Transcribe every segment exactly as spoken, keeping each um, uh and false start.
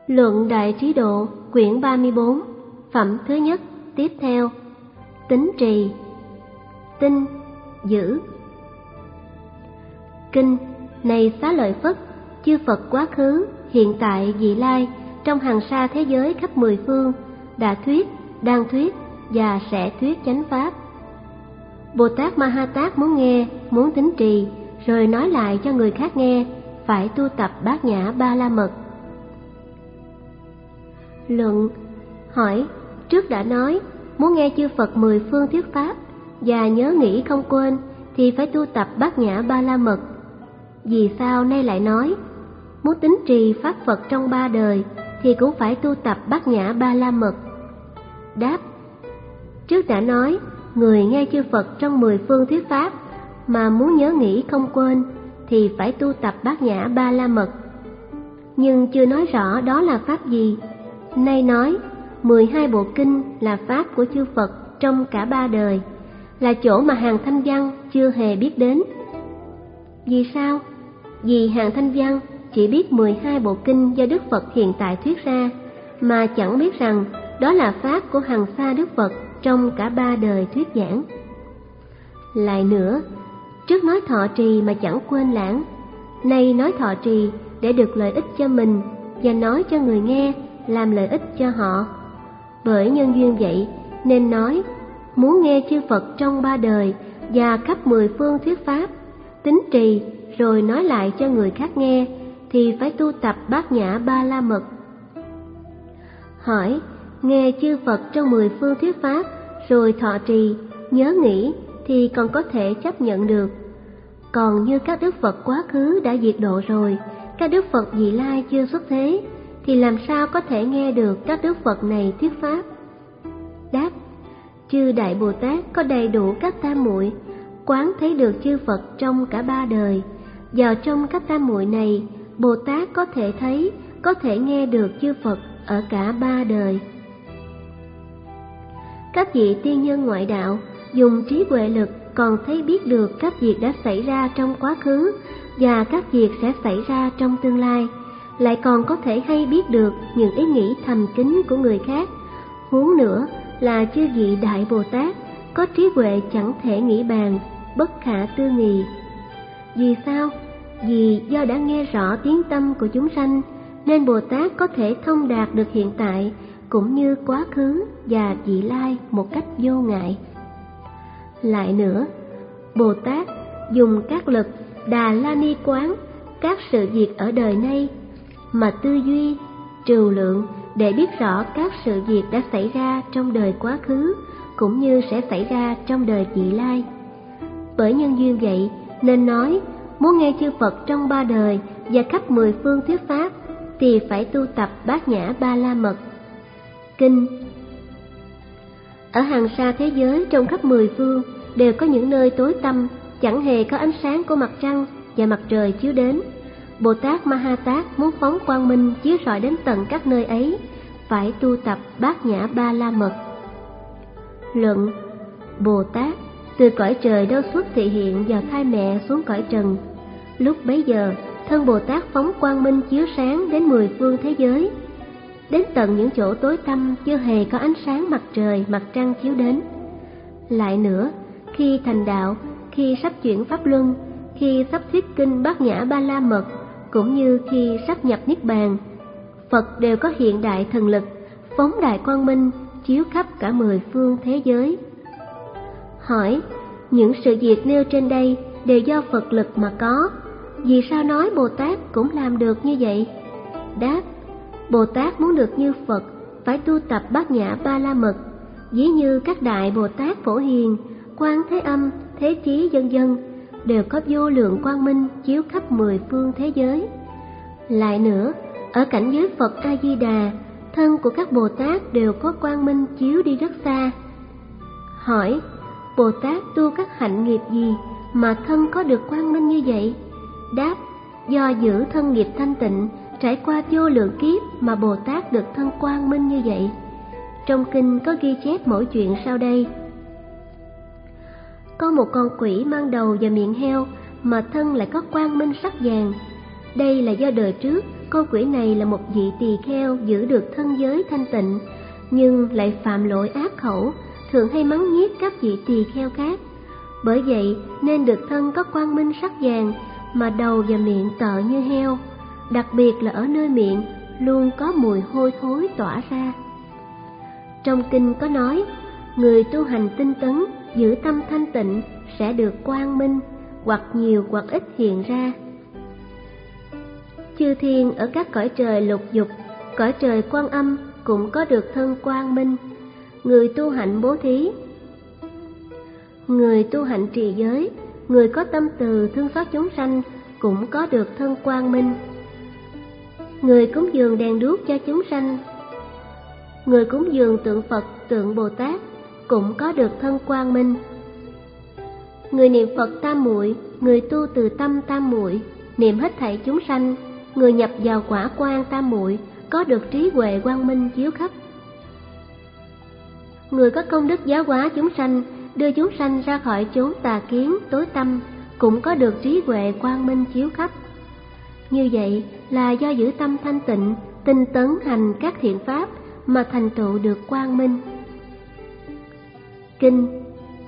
Luận Đại Trí Độ, quyển ba mươi bốn, phẩm thứ nhất, tiếp theo. Tín trì. Tinh, giữ. Kinh, này Xá Lợi Phất, chư Phật quá khứ, hiện tại, vị lai, trong hàng sa thế giới khắp mười phương, đã thuyết, đang thuyết và sẽ thuyết chánh pháp. Bồ Tát Ma Ha Tát muốn nghe, muốn tín trì, rồi nói lại cho người khác nghe, phải tu tập Bát Nhã Ba La Mật. Luận. Hỏi, trước đã nói, muốn nghe chư Phật mười phương thuyết pháp và nhớ nghĩ không quên thì phải tu tập Bát Nhã Ba La Mật. Vì sao nay lại nói, muốn tín trì pháp Phật trong ba đời thì cũng phải tu tập Bát Nhã Ba La Mật? Đáp, trước đã nói, người nghe chư Phật trong mười phương thuyết pháp mà muốn nhớ nghĩ không quên thì phải tu tập Bát Nhã Ba La Mật. Nhưng chưa nói rõ đó là pháp gì. Nay nói, mười hai bộ kinh là pháp của chư Phật trong cả ba đời, là chỗ mà hàng thanh văn chưa hề biết đến. Vì sao? Vì hàng thanh văn chỉ biết mười hai bộ kinh do Đức Phật hiện tại thuyết ra, mà chẳng biết rằng đó là pháp của hằng sa Đức Phật trong cả ba đời thuyết giảng. Lại nữa, trước nói thọ trì mà chẳng quên lãng, nay nói thọ trì để được lợi ích cho mình và nói cho người nghe làm lợi ích cho họ. Bởi nhân duyên vậy nên nói, muốn nghe chư Phật trong ba đời và khắp mười phương thuyết pháp, tín trì rồi nói lại cho người khác nghe thì phải tu tập Bát Nhã Ba La Mật. Hỏi, nghe chư Phật trong mười phương thuyết pháp rồi thọ trì, nhớ nghĩ thì còn có thể chấp nhận được. Còn như các Đức Phật quá khứ đã diệt độ rồi, các Đức Phật vị lai chưa xuất thế, thì làm sao có thể nghe được các Đức Phật này thuyết pháp? Đáp, chư Đại Bồ Tát có đầy đủ các tam muội, quán thấy được chư Phật trong cả ba đời. Vào trong các tam muội này, Bồ Tát có thể thấy, có thể nghe được chư Phật ở cả ba đời. Các vị tiên nhân ngoại đạo dùng trí huệ lực còn thấy biết được các việc đã xảy ra trong quá khứ và các việc sẽ xảy ra trong tương lai, lại còn có thể hay biết được những ý nghĩ thầm kín của người khác. Huống nữa là chư vị Đại Bồ Tát có trí huệ chẳng thể nghĩ bàn, bất khả tư nghị. Vì sao? Vì do đã nghe rõ tiếng tâm của chúng sanh, nên Bồ Tát có thể thông đạt được hiện tại cũng như quá khứ và vị lai một cách vô ngại. Lại nữa, Bồ Tát dùng các lực Đà La Ni quán các sự việc ở đời nay mà tư duy, trừu lượng để biết rõ các sự việc đã xảy ra trong đời quá khứ cũng như sẽ xảy ra trong đời vị lai. Bởi nhân duyên vậy nên nói, muốn nghe chư Phật trong ba đời và khắp mười phương thuyết pháp thì phải tu tập Bát Nhã Ba La Mật. Kinh. Ở hàng sa thế giới trong khắp mười phương đều có những nơi tối tăm, chẳng hề có ánh sáng của mặt trăng và mặt trời chiếu đến. Bồ Tát Ma Ha Tát muốn phóng quang minh chiếu rọi đến tận các nơi ấy, phải tu tập Bát Nhã Ba La Mật. Luận. Bồ Tát từ cõi trời đâu xuất thị hiện vào thai mẹ xuống cõi trần. Lúc bấy giờ, thân Bồ Tát phóng quang minh chiếu sáng đến mười phương thế giới, đến tận những chỗ tối tăm chưa hề có ánh sáng mặt trời, mặt trăng chiếu đến. Lại nữa, khi thành đạo, khi sắp chuyển pháp luân, khi sắp thuyết kinh Bát Nhã Ba La Mật, cũng như khi sắp nhập niết bàn, Phật đều có hiện đại thần lực, phóng đại quang minh chiếu khắp cả mười phương thế giới. Hỏi, những sự việc nêu trên đây đều do Phật lực mà có, vì sao nói Bồ Tát cũng làm được như vậy? Đáp, Bồ Tát muốn được như Phật phải tu tập Bát Nhã Ba La Mật, ví như các đại Bồ Tát Phổ Hiền, Quan Thế Âm, Thế Chí vân vân đều có vô lượng quang minh chiếu khắp mười phương thế giới. Lại nữa, ở cảnh giới Phật A Di Đà, thân của các Bồ Tát đều có quang minh chiếu đi rất xa. Hỏi, Bồ Tát tu các hạnh nghiệp gì mà thân có được quang minh như vậy? Đáp, do giữ thân nghiệp thanh tịnh, trải qua vô lượng kiếp mà Bồ Tát được thân quang minh như vậy. Trong kinh có ghi chép mỗi chuyện sau đây. Có một con quỷ mang đầu và miệng heo mà thân lại có quang minh sắc vàng. Đây là do đời trước con quỷ này là một vị tỳ kheo giữ được thân giới thanh tịnh, nhưng lại phạm lỗi ác khẩu, thường hay mắng nhiếc các vị tỳ kheo khác. Bởi vậy nên được thân có quang minh sắc vàng, mà đầu và miệng tợ như heo, đặc biệt là ở nơi miệng luôn có mùi hôi thối tỏa ra. Trong kinh có nói, người tu hành tinh tấn, giữ tâm thanh tịnh sẽ được quang minh, hoặc nhiều hoặc ít hiện ra. Chư thiên ở các cõi trời lục dục, cõi trời Quan Âm cũng có được thân quang minh. Người tu hạnh bố thí, người tu hạnh trì giới, người có tâm từ thương xót chúng sanh cũng có được thân quang minh. Người cúng dường đèn đuốc cho chúng sanh, người cúng dường tượng Phật, tượng Bồ Tát cũng có được thân quang minh. Người niệm Phật tam muội, người tu từ tâm tam muội, niệm hết thảy chúng sanh, người nhập vào quả quang tam muội có được trí huệ quang minh chiếu khắp. Người có công đức giáo hóa chúng sanh, đưa chúng sanh ra khỏi chốn tà kiến tối tăm cũng có được trí huệ quang minh chiếu khắp. Như vậy là do giữ tâm thanh tịnh, tinh tấn hành các thiện pháp mà thành tựu được quang minh. Kinh.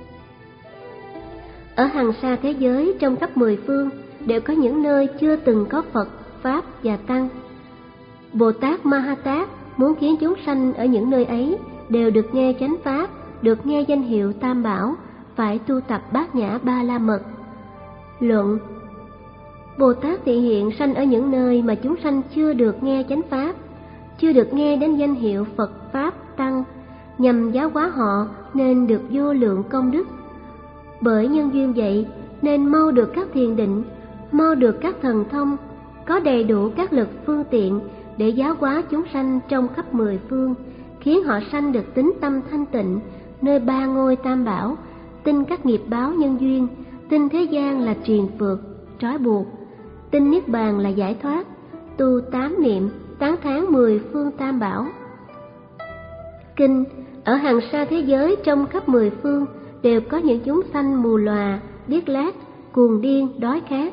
Ở hằng sa thế giới trong khắp mười phương đều có những nơi chưa từng có Phật, Pháp và Tăng. Bồ Tát Ma Ha Tát muốn khiến chúng sanh ở những nơi ấy đều được nghe chánh pháp, được nghe danh hiệu Tam Bảo, phải tu tập Bát Nhã Ba La Mật. Luận. Bồ Tát thị hiện sanh ở những nơi mà chúng sanh chưa được nghe chánh pháp, chưa được nghe đến danh hiệu Phật, Pháp, Tăng, nhằm giáo hóa họ nên được vô lượng công đức. Bởi nhân duyên vậy nên mau được các thiền định, mau được các thần thông, có đầy đủ các lực phương tiện để giáo hóa chúng sanh trong khắp mười phương, khiến họ sanh được tính tâm thanh tịnh, nơi ba ngôi Tam Bảo, tin các nghiệp báo nhân duyên, tin thế gian là triền phược, trói buộc, tin niết bàn là giải thoát, tu tám niệm, tán thán mười phương Tam Bảo. Kinh. Ở hàng sa thế giới trong khắp mười phương đều có những chúng sanh mù lòa, điếc lác, cuồng điên, đói khát.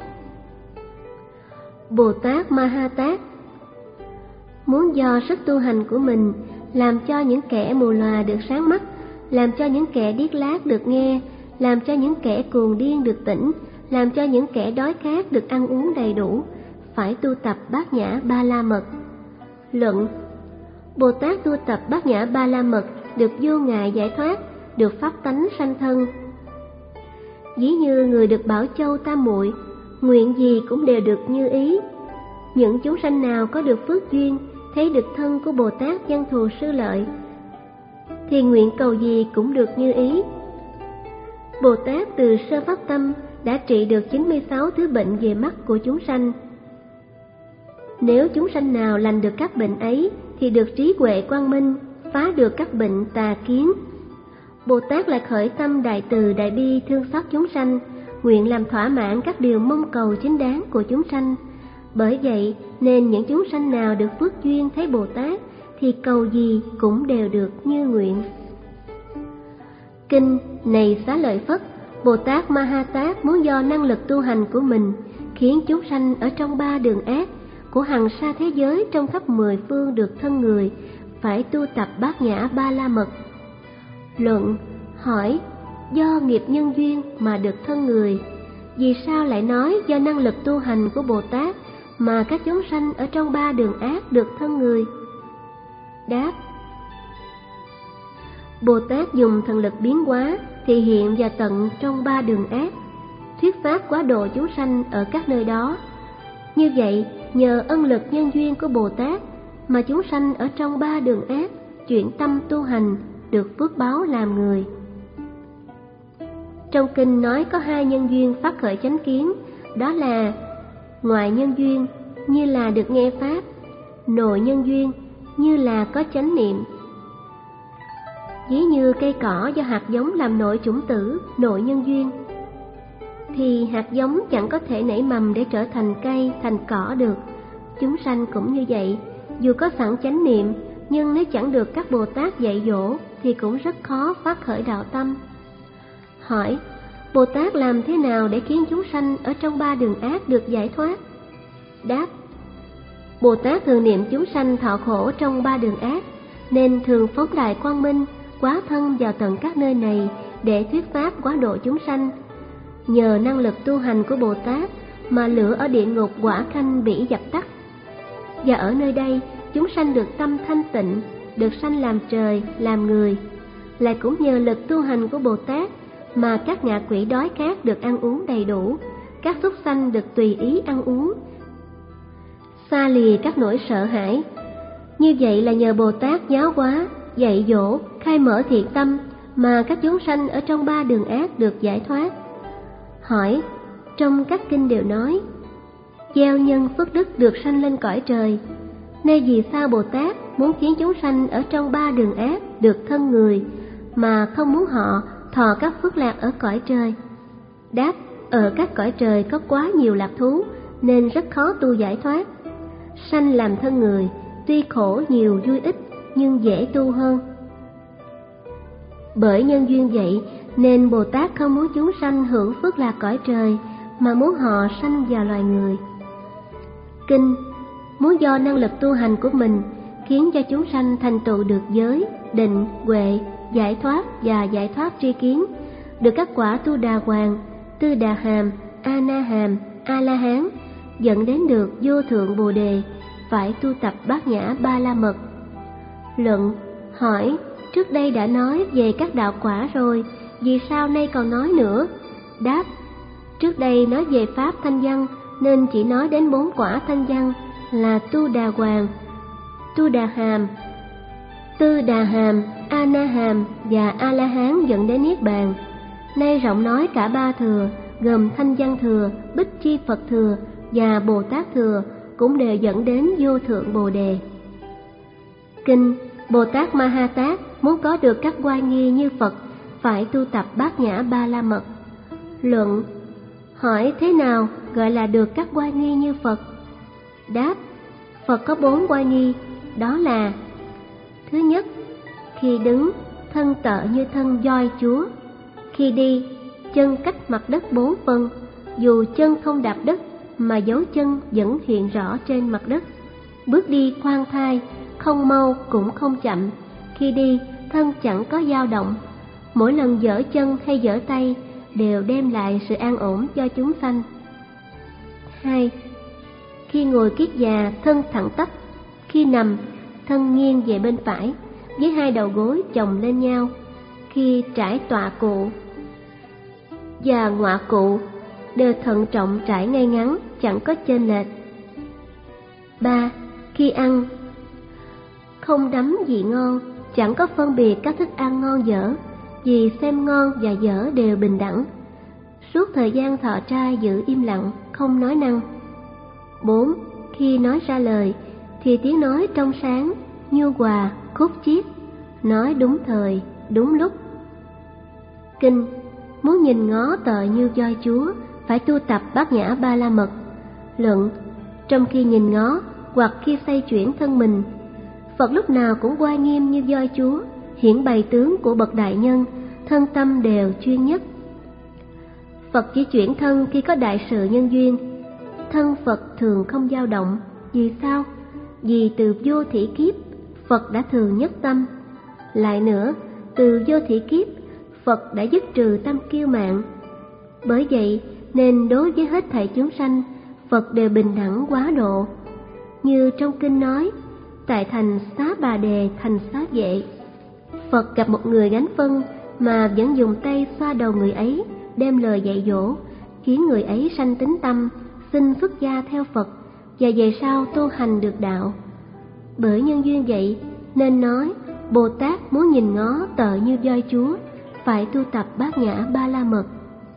Bồ Tát Ma Ha Tát muốn do sức tu hành của mình làm cho những kẻ mù lòa được sáng mắt, làm cho những kẻ điếc lác được nghe, làm cho những kẻ cuồng điên được tỉnh, làm cho những kẻ đói khát được ăn uống đầy đủ, phải tu tập Bát Nhã Ba La Mật. Luận. Bồ Tát tu tập Bát Nhã Ba La Mật được vô ngại giải thoát, được pháp tánh sanh thân. Ví như người được Bảo Châu Tam Muội, nguyện gì cũng đều được như ý. Những chúng sanh nào có được phước duyên, thấy được thân của Bồ Tát Văn Thù Sư Lợi, thì nguyện cầu gì cũng được như ý. Bồ Tát từ sơ pháp tâm đã trị được chín mươi sáu thứ bệnh về mắt của chúng sanh. Nếu chúng sanh nào lành được các bệnh ấy thì được trí huệ quang minh, phá được các bệnh tà kiến. Bồ Tát lại khởi tâm đại từ đại bi thương xót chúng sanh, nguyện làm thỏa mãn các điều mong cầu chính đáng của chúng sanh. Bởi vậy nên những chúng sanh nào được phước duyên thấy Bồ Tát thì cầu gì cũng đều được như nguyện. Kinh. Này Xá Lợi Phất, Bồ Tát Ma Ha Tát muốn do năng lực tu hành của mình khiến chúng sanh ở trong ba đường ác của hằng sa thế giới trong khắp mười phương được thân người, phải tu tập Bát Nhã Ba La Mật. Luận. Hỏi. Do nghiệp nhân duyên mà được thân người, vì sao lại nói do năng lực tu hành của Bồ Tát mà các chúng sanh ở trong ba đường ác được thân người? Đáp. Bồ Tát dùng thần lực biến hóa thì hiện và tận trong ba đường ác, thuyết pháp quá độ chúng sanh ở các nơi đó. Như vậy nhờ ân lực nhân duyên của Bồ Tát mà chúng sanh ở trong ba đường ác chuyển tâm tu hành, được phước báo làm người. Trong kinh nói có hai nhân duyên phát khởi chánh kiến, đó là ngoại nhân duyên như là được nghe pháp, nội nhân duyên như là có chánh niệm. Ví như cây cỏ do hạt giống làm nội chủng tử, nội nhân duyên, thì hạt giống chẳng có thể nảy mầm để trở thành cây, thành cỏ được. Chúng sanh cũng như vậy, dù có sẵn chánh niệm, nhưng nếu chẳng được các Bồ Tát dạy dỗ thì cũng rất khó phát khởi đạo tâm. Hỏi. Bồ Tát làm thế nào để khiến chúng sanh ở trong ba đường ác được giải thoát? Đáp: Bồ Tát thường niệm chúng sanh thọ khổ trong ba đường ác, nên thường phóng đại quang minh, quá thân vào tận các nơi này để thuyết pháp quá độ chúng sanh. Nhờ năng lực tu hành của Bồ Tát mà lửa ở địa ngục quả khanh bị dập tắt. Và ở nơi đây, chúng sanh được tâm thanh tịnh, được sanh làm trời, làm người. Lại cũng nhờ lực tu hành của Bồ Tát mà các ngạ quỷ đói khát được ăn uống đầy đủ, các súc sanh được tùy ý ăn uống, xa lìa các nỗi sợ hãi. Như vậy là nhờ Bồ Tát giáo hóa, dạy dỗ, khai mở thiện tâm mà các chúng sanh ở trong ba đường ác được giải thoát. Hỏi: trong các kinh đều nói gieo nhân phước đức được sanh lên cõi trời, nay vì sao Bồ Tát muốn khiến chúng sanh ở trong ba đường ác được thân người mà không muốn họ thọ các phước lạc ở cõi trời? Đáp: ở các cõi trời có quá nhiều lạc thú nên rất khó tu giải thoát. Sanh làm thân người tuy khổ nhiều vui ít nhưng dễ tu hơn. Bởi nhân duyên vậy nên Bồ Tát không muốn chúng sanh hưởng phước lạc cõi trời mà muốn họ sanh vào loài người. Kinh muốn do năng lực tu hành của mình khiến cho chúng sanh thành tựu được giới, định, huệ, giải thoát và giải thoát tri kiến, được các quả tu đà hoàng, tư đà hàm, a na hàm, a la hán, dẫn đến được vô thượng bồ đề, phải tu tập bát nhã ba la mật. Luận: hỏi: trước đây đã nói về các đạo quả rồi, vì sao nay còn nói nữa? Đáp: trước đây nói về pháp thanh văn nên chỉ nói đến bốn quả thanh văn là tu đà hoàng, tu đà hàm, tư đà hàm, a na hàm và a la hán dẫn đến niết bàn. Nay rộng nói cả ba thừa, gồm thanh văn thừa, bích chi Phật thừa và Bồ Tát thừa, cũng đều dẫn đến vô thượng bồ đề. Kinh Bồ Tát Ma Ha Tát muốn có được các oai nghi như Phật phải tu tập bát nhã ba la mật. Luận: hỏi thế nào gọi là được các oai nghi như Phật? Đáp: Phật có bốn oai nghi, đó là: thứ nhất, khi đứng thân tợ như thân voi chúa, khi đi chân cách mặt đất bốn phân, dù chân không đạp đất mà dấu chân vẫn hiện rõ trên mặt đất, bước đi khoan thai, không mau cũng không chậm, khi đi thân chẳng có dao động, mỗi lần giở chân hay giở tay đều đem lại sự an ổn cho chúng sanh. Hai, khi ngồi kiết già thân thẳng tắp, khi nằm thân nghiêng về bên phải với hai đầu gối chồng lên nhau, khi trải tọa cụ và ngọa cụ đều thận trọng trải ngay ngắn, chẳng có chênh lệch. Ba, khi ăn không đắm vị ngon, chẳng có phân biệt các thức ăn ngon dở, vì xem ngon và dở đều bình đẳng. Suốt thời gian thọ trai giữ im lặng, không nói năng. Bốn, khi nói ra lời thì tiếng nói trong sáng, nhu hòa, khúc chiết, nói đúng thời, đúng lúc. Kinh muốn nhìn ngó tợ như voi chúa phải tu tập bát nhã ba la mật. Luận: trong khi nhìn ngó hoặc khi xoay chuyển thân mình, Phật lúc nào cũng oai nghiêm như voi chúa, hiển bày tướng của bậc đại nhân, thân tâm đều chuyên nhất. Phật chỉ chuyển thân khi có đại sự nhân duyên. Thân Phật thường không dao động. Vì sao? Vì từ vô thỉ kiếp Phật đã thường nhất tâm. Lại nữa, từ vô thỉ kiếp Phật đã dứt trừ tâm kiêu mạn. Bởi vậy nên đối với hết thảy chúng sanh, Phật đều bình đẳng quá độ. Như trong kinh nói, tại thành Xá Bà Đề thành Xá Vệ, Phật gặp một người gánh phân mà vẫn dùng tay xoa đầu người ấy, đem lời dạy dỗ, khiến người ấy sanh tín tâm, xin xuất gia theo Phật và về sau tu hành được đạo. Bởi nhân duyên vậy nên nói Bồ Tát muốn nhìn ngó tợ như voi chúa phải tu tập bát nhã ba la mật.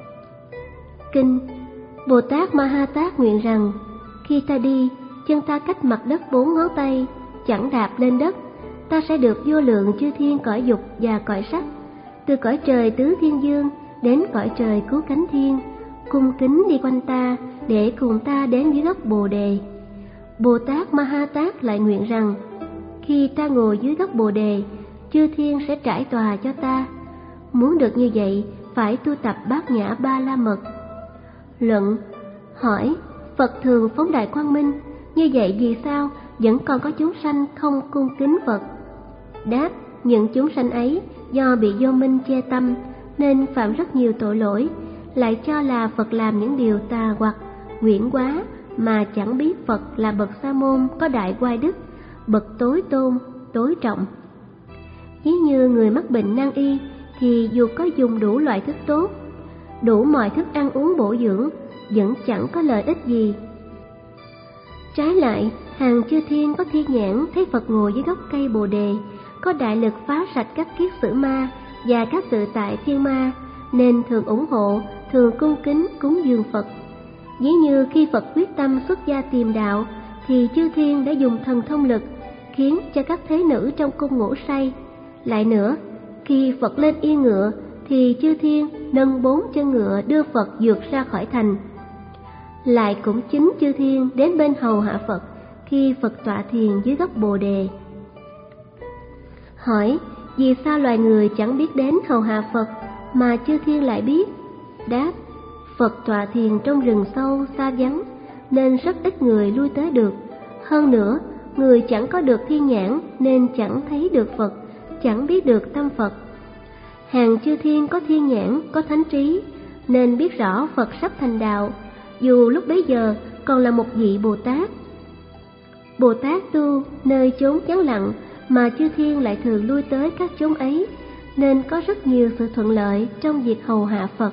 Kinh Bồ Tát Ma Ha Tát nguyện rằng khi ta đi, chân ta cách mặt đất bốn ngón tay, chẳng đạp lên đất, ta sẽ được vô lượng chư thiên cõi dục và cõi sắc, từ cõi trời tứ thiên dương đến cõi trời cứu cánh thiên, cung kính đi quanh ta để cùng ta đến dưới gốc bồ đề. Bồ Tát Ma Ha Tát lại nguyện rằng khi ta ngồi dưới gốc bồ đề, chư thiên sẽ trải tòa cho ta. Muốn được như vậy phải tu tập bát nhã ba la mật. Luận: hỏi Phật thường phóng đại quang minh, như vậy vì sao vẫn còn có chúng sanh không cung kính Phật? Đáp, những chúng sanh ấy do bị vô minh che tâm nên phạm rất nhiều tội lỗi, lại cho là Phật làm những điều tà hoặc huyễn quá, mà chẳng biết Phật là bậc sa môn có đại oai đức, bậc tối tôn, tối trọng. Ví như người mắc bệnh nan y thì dù có dùng đủ loại thức tốt, đủ mọi thức ăn uống bổ dưỡng, vẫn chẳng có lợi ích gì. Trái lại, hàng chư thiên có thiên nhãn thấy Phật ngồi dưới gốc cây Bồ đề, có đại lực phá sạch các kiết sử ma và các tự tại thiên ma, nên thường ủng hộ, thường cung kính cúng dường Phật. Ví như khi Phật quyết tâm xuất gia tìm đạo, thì chư thiên đã dùng thần thông lực khiến cho các thế nữ trong cung ngủ say. Lại nữa, khi Phật lên yên ngựa, thì chư thiên nâng bốn chân ngựa đưa Phật vượt ra khỏi thành. Lại cũng chính chư thiên đến bên hầu hạ Phật khi Phật tọa thiền dưới gốc Bồ đề. Hỏi, vì sao loài người chẳng biết đến hầu hạ Phật mà chư thiên lại biết? Đáp, Phật tọa thiền trong rừng sâu xa vắng nên rất ít người lui tới được. Hơn nữa, người chẳng có được thiên nhãn nên chẳng thấy được Phật, chẳng biết được tâm Phật. Hàng chư thiên có thiên nhãn, có thánh trí nên biết rõ Phật sắp thành đạo, dù lúc bấy giờ còn là một vị Bồ Tát. Bồ Tát tu nơi chốn vắng lặng mà chư thiên lại thường lui tới các chốn ấy, nên có rất nhiều sự thuận lợi trong việc hầu hạ Phật.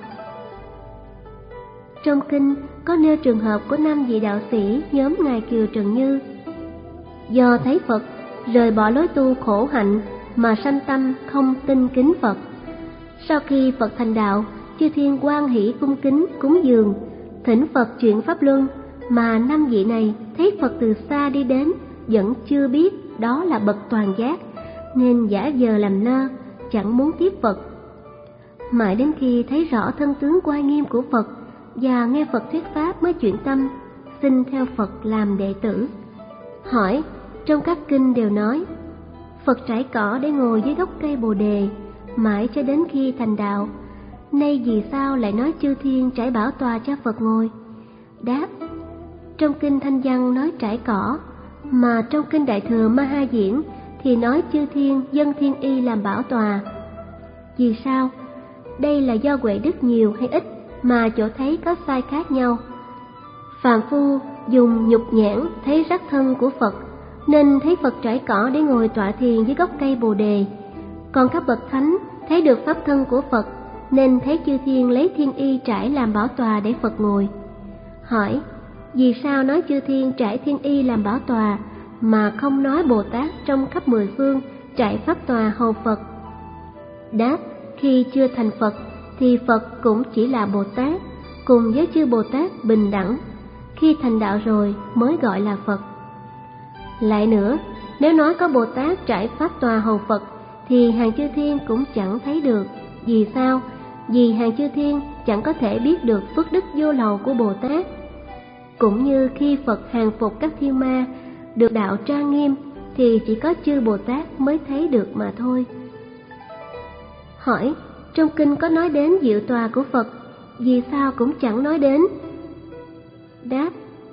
Trong kinh có nêu trường hợp của năm vị đạo sĩ nhóm Ngài Kiều Trần Như. Do thấy Phật rời bỏ lối tu khổ hạnh mà sanh tâm không tin kính Phật. Sau khi Phật thành đạo, chư thiên hoan hỷ cung kính cúng dường, thỉnh Phật chuyển pháp luân, mà năm vị này thấy Phật từ xa đi đến vẫn chưa biết đó là bậc toàn giác, nên giả vờ làm lơ, chẳng muốn tiếp Phật. Mãi đến khi thấy rõ thân tướng oai nghiêm của Phật và nghe Phật thuyết pháp mới chuyển tâm, xin theo Phật làm đệ tử. Hỏi, trong các kinh đều nói Phật trải cỏ để ngồi dưới gốc cây Bồ đề mãi cho đến khi thành đạo, nay vì sao lại nói chư thiên trải bảo tòa cho Phật ngồi? Đáp, trong kinh Thanh Văn nói trải cỏ, mà trong kinh Đại Thừa Ma Ha Diễn thì nói chư thiên dâng thiên y làm bảo tòa. Vì sao? Đây là do huệ đức nhiều hay ít mà chỗ thấy có sai khác nhau. Phàm phu dùng nhục nhãn thấy rắc thân của Phật nên thấy Phật trải cỏ để ngồi tọa thiền dưới gốc cây Bồ đề, còn các bậc thánh thấy được pháp thân của Phật nên thấy chư thiên lấy thiên y trải làm bảo tòa để Phật ngồi. Hỏi, vì sao nói chư thiên trải thiên y làm bảo tòa mà không nói Bồ Tát trong khắp mười phương trải pháp tòa hầu Phật? Đáp, khi chưa thành Phật thì Phật cũng chỉ là Bồ Tát, cùng với chư Bồ Tát bình đẳng. Khi thành đạo rồi mới gọi là Phật. Lại nữa, nếu nói có Bồ Tát trải pháp tòa hầu Phật thì hàng chư thiên cũng chẳng thấy được. Vì sao? Vì hàng chư thiên chẳng có thể biết được phước đức vô lậu của Bồ Tát. Cũng như khi Phật hàng phục các thiên ma được đạo trang nghiêm thì chỉ có chư Bồ Tát mới thấy được mà thôi. Hỏi, trong kinh có nói đến diệu tòa của Phật, vì sao cũng chẳng nói đến? Đáp,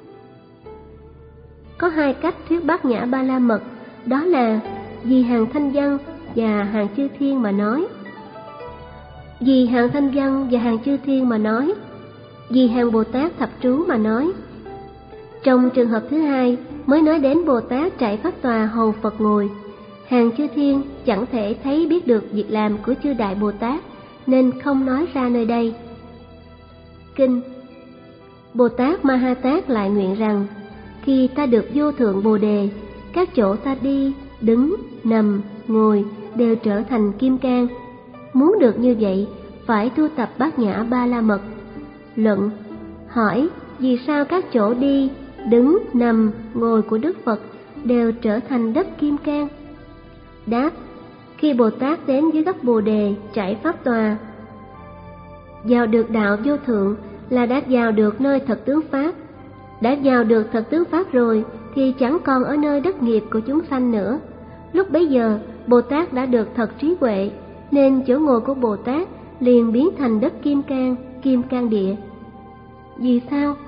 có hai cách thuyết Bát Nhã Ba La Mật, đó là vì hàng Thanh Văn và hàng chư thiên mà nói. Vì hàng Thanh Văn và hàng chư thiên mà nói, vì hàng Bồ Tát thập trú mà nói. Trong trường hợp thứ hai mới nói đến Bồ Tát trải pháp tòa hầu Phật ngồi. Hàng chư thiên chẳng thể thấy biết được việc làm của chư Đại Bồ Tát nên không nói ra nơi đây. Kinh Bồ Tát Ma Ha Tát lại nguyện rằng, khi ta được vô thượng Bồ đề, các chỗ ta đi, đứng, nằm, ngồi đều trở thành kim cang. Muốn được như vậy, phải tu tập Bát Nhã Ba La Mật. Luận. Hỏi, vì sao các chỗ đi, đứng, nằm, ngồi của Đức Phật đều trở thành đất kim cang? Đáp, khi Bồ Tát đến dưới gốc Bồ đề trải pháp tòa, vào được đạo vô thượng là đã vào được nơi thật tướng pháp. Đã vào được thật tướng pháp rồi thì chẳng còn ở nơi đất nghiệp của chúng sanh nữa. Lúc bấy giờ Bồ Tát đã được thật trí huệ, nên chỗ ngồi của Bồ Tát liền biến thành đất kim cang, kim cang địa. Vì sao?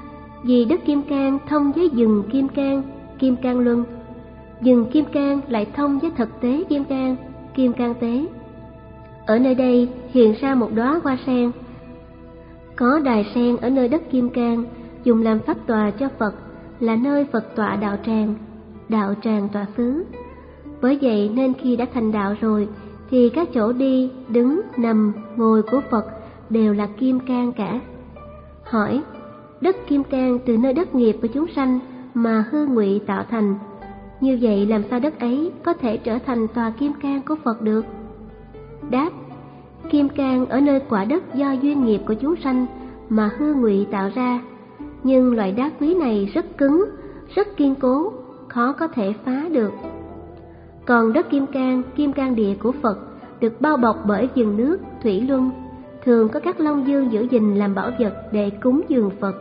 vì đất Kim Cang thông với rừng Kim Cang, Kim Cang Luân. Rừng Kim Cang lại thông với thực tế Kim Cang, Kim Cang Tế. Ở nơi đây hiện ra một đóa hoa sen. Có đài sen ở nơi đất Kim Cang, dùng làm pháp tòa cho Phật, là nơi Phật tọa đạo tràng, đạo tràng tọa xứ. Bởi vậy nên khi đã thành đạo rồi, thì các chỗ đi, đứng, nằm, ngồi của Phật đều là Kim Cang cả. Hỏi, đất Kim Cang từ nơi đất nghiệp của chúng sanh mà hư ngụy tạo thành, như vậy làm sao đất ấy có thể trở thành tòa Kim Cang của Phật được? Đáp, Kim Cang ở nơi quả đất do duyên nghiệp của chúng sanh mà hư ngụy tạo ra, nhưng loại đá quý này rất cứng, rất kiên cố, khó có thể phá được. Còn đất Kim Cang, Kim Cang địa của Phật được bao bọc bởi vừng nước, thủy luân, thường có các long dương giữ gìn làm bảo vật để cúng dường Phật.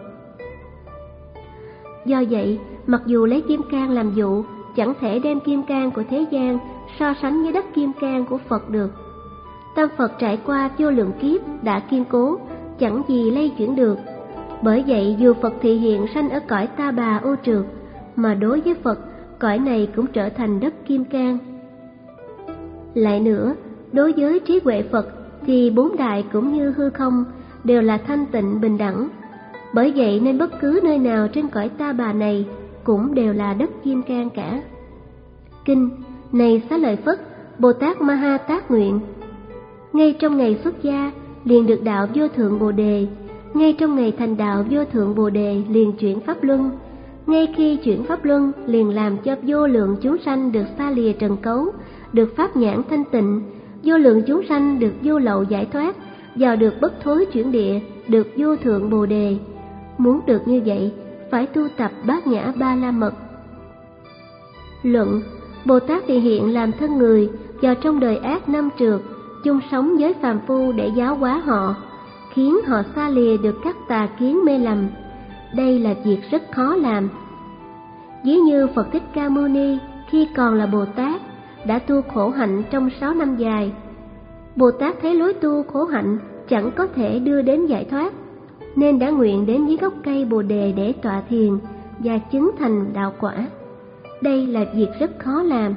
Do vậy, mặc dù lấy Kim Cang làm dụ, chẳng thể đem Kim Cang của thế gian so sánh với đất Kim Cang của Phật được. Tâm Phật trải qua vô lượng kiếp đã kiên cố, chẳng gì lay chuyển được. Bởi vậy dù Phật thị hiện sanh ở cõi Ta Bà ô trượt, mà đối với Phật, cõi này cũng trở thành đất Kim Cang. Lại nữa, đối với trí huệ Phật thì bốn đại cũng như hư không đều là thanh tịnh bình đẳng. Bởi vậy nên bất cứ nơi nào trên cõi Ta Bà này cũng đều là đất Kim Cang cả. Kinh: Này Xá Lợi Phất, Bồ Tát Ma Ha Tát nguyện: ngay trong ngày xuất gia liền được đạo vô thượng Bồ đề, ngay trong ngày thành đạo vô thượng Bồ đề liền chuyển pháp luân, ngay khi chuyển pháp luân liền làm cho vô lượng chúng sanh được xa lìa trần cấu, được pháp nhãn thanh tịnh, vô lượng chúng sanh được vô lậu giải thoát, vào được bất thối chuyển địa, được vô thượng Bồ đề. Muốn được như vậy, phải tu tập bát nhã ba la mật. Luận: Bồ Tát thì hiện làm thân người, vào trong đời ác năm trượt, chung sống với phàm phu để giáo hóa họ, khiến họ xa lìa được các tà kiến mê lầm. Đây là việc rất khó làm. Ví như Phật Thích Ca Mâu Ni khi còn là Bồ Tát đã tu khổ hạnh trong sáu năm dài. Bồ Tát thấy lối tu khổ hạnh chẳng có thể đưa đến giải thoát, nên đã nguyện đến dưới gốc cây Bồ đề để tọa thiền và chứng thành đạo quả. Đây là việc rất khó làm.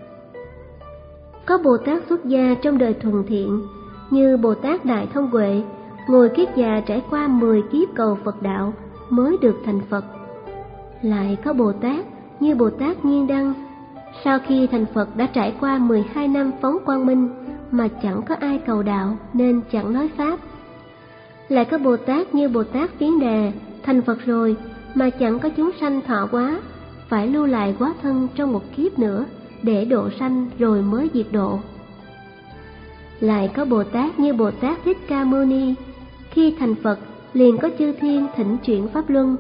Có Bồ Tát xuất gia trong đời thuần thiện, như Bồ Tát Đại Thông Huệ, ngồi kiết già trải qua mười kiếp cầu Phật đạo mới được thành Phật. Lại có Bồ Tát như Bồ Tát Nhiên Đăng, sau khi thành Phật đã trải qua mười hai năm phóng quang minh mà chẳng có ai cầu đạo nên chẳng nói Pháp. Lại có Bồ Tát như Bồ Tát Phiến Đà, thành Phật rồi mà chẳng có chúng sanh thọ hóa, phải lưu lại hóa thân trong một kiếp nữa để độ sanh rồi mới diệt độ. Lại có Bồ Tát như Bồ Tát Thích Ca Mâu Ni, khi thành Phật liền có chư thiên thỉnh chuyển pháp luân.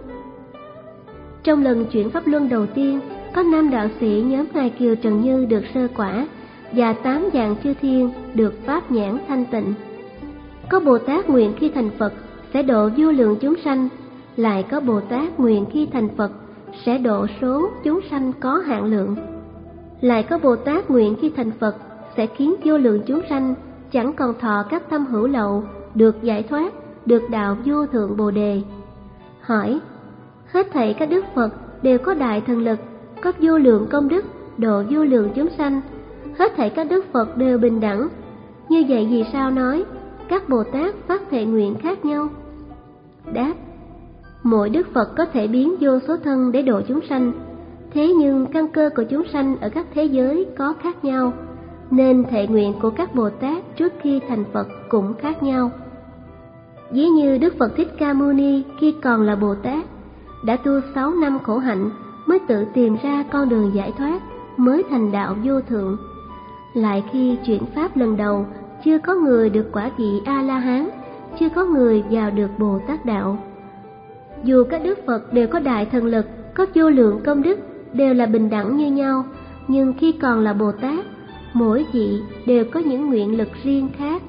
Trong lần chuyển pháp luân đầu tiên, có năm đạo sĩ nhóm Ngài Kiều Trần Như được sơ quả, và tám dạng chư thiên được pháp nhãn thanh tịnh. Có Bồ Tát nguyện khi thành Phật sẽ độ vô lượng chúng sanh, lại có Bồ Tát nguyện khi thành Phật sẽ độ số chúng sanh có hạn lượng. Lại có Bồ Tát nguyện khi thành Phật sẽ khiến vô lượng chúng sanh chẳng còn thọ các tâm hữu lậu, được giải thoát, được đạo vô thượng Bồ đề. Hỏi: hết thảy các đức Phật đều có đại thần lực, có vô lượng công đức, độ vô lượng chúng sanh. Hết thảy các đức Phật đều bình đẳng. Như vậy vì sao nói các Bồ Tát phát thệ nguyện khác nhau? Đáp: mỗi đức Phật có thể biến vô số thân để độ chúng sanh. Thế nhưng căn cơ của chúng sanh ở các thế giới có khác nhau, nên thệ nguyện của các Bồ Tát trước khi thành Phật cũng khác nhau. Ví như Đức Phật Thích Ca Mâu Ni khi còn là Bồ Tát đã tu sáu năm khổ hạnh mới tự tìm ra con đường giải thoát, mới thành đạo vô thượng. Lại khi chuyển pháp lần đầu, chưa có người được quả vị A-la-hán, chưa có người vào được Bồ Tát đạo. Dù các đức Phật đều có đại thần lực, có vô lượng công đức, đều là bình đẳng như nhau, nhưng khi còn là Bồ Tát, mỗi vị đều có những nguyện lực riêng khác.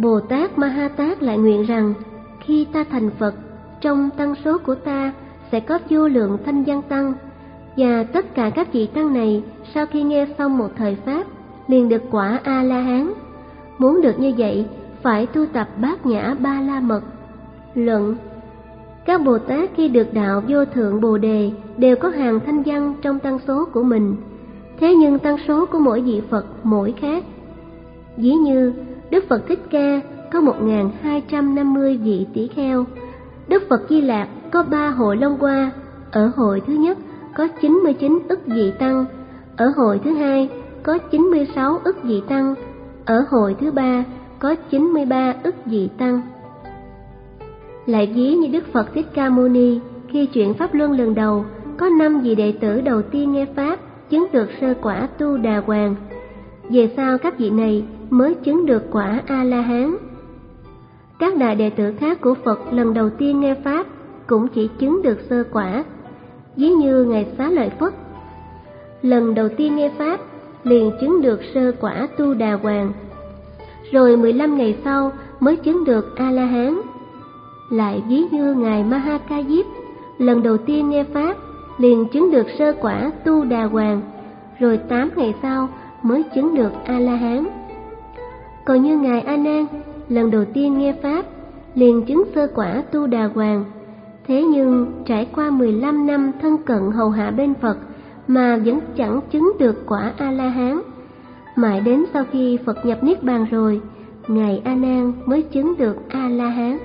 Bồ Tát Ma Ha Tát lại nguyện rằng, khi ta thành Phật, trong tăng số của ta sẽ có vô lượng thanh văn tăng, và tất cả các vị tăng này sau khi nghe xong một thời pháp liền được quả A La Hán. Muốn được như vậy phải tu tập Bát Nhã Ba La Mật. Luận: các Bồ Tát khi được đạo vô thượng Bồ Đề đều có hàng thanh văn trong tăng số của mình. Thế nhưng tăng số của mỗi vị Phật mỗi khác. Ví như Đức Phật Thích Ca có một nghìn hai trăm năm mươi vị tỷ kheo, Đức Phật Di Lạc có ba hội Long Hoa. Ở hội thứ nhất có chín mươi chín ức vị tăng, ở hội thứ hai có chín mươi sáu ức vị tăng, ở hội thứ ba có chín mươi ba ức vị tăng. Lại ví như Đức Phật Thích Ca Mâu Ni khi chuyển pháp luân lần đầu, có năm vị đệ tử đầu tiên nghe pháp chứng được sơ quả Tu Đà Hoàng. Về sau các vị này mới chứng được quả A La Hán. Các đại đệ tử khác của Phật lần đầu tiên nghe pháp cũng chỉ chứng được sơ quả. Ví như ngài Xá Lợi Phất, lần đầu tiên nghe pháp liền chứng được sơ quả Tu Đà Hoàng, rồi mười lăm ngày sau mới chứng được A La Hán. Lại ví như ngài Ma Ha Ca Diếp, lần đầu tiên nghe pháp liền chứng được sơ quả Tu Đà Hoàng, rồi tám ngày sau mới chứng được A La Hán. Còn như ngài A Nan, lần đầu tiên nghe pháp liền chứng sơ quả Tu Đà Hoàng. Thế nhưng trải qua mười lăm năm thân cận hầu hạ bên Phật mà vẫn chẳng chứng được quả A La Hán. Mãi đến sau khi Phật nhập niết bàn rồi, ngài A Nan mới chứng được A La Hán.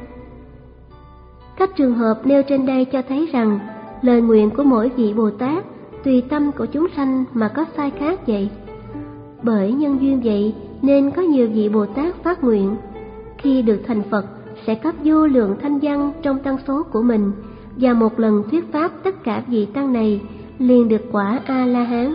Các trường hợp nêu trên đây cho thấy rằng lời nguyện của mỗi vị Bồ Tát tùy tâm của chúng sanh mà có sai khác vậy. Bởi nhân duyên vậy nên có nhiều vị Bồ Tát phát nguyện khi được thành Phật sẽ cấp vô lượng thanh văn trong tăng số của mình, và một lần thuyết pháp tất cả vị tăng này liền được quả A La Hán.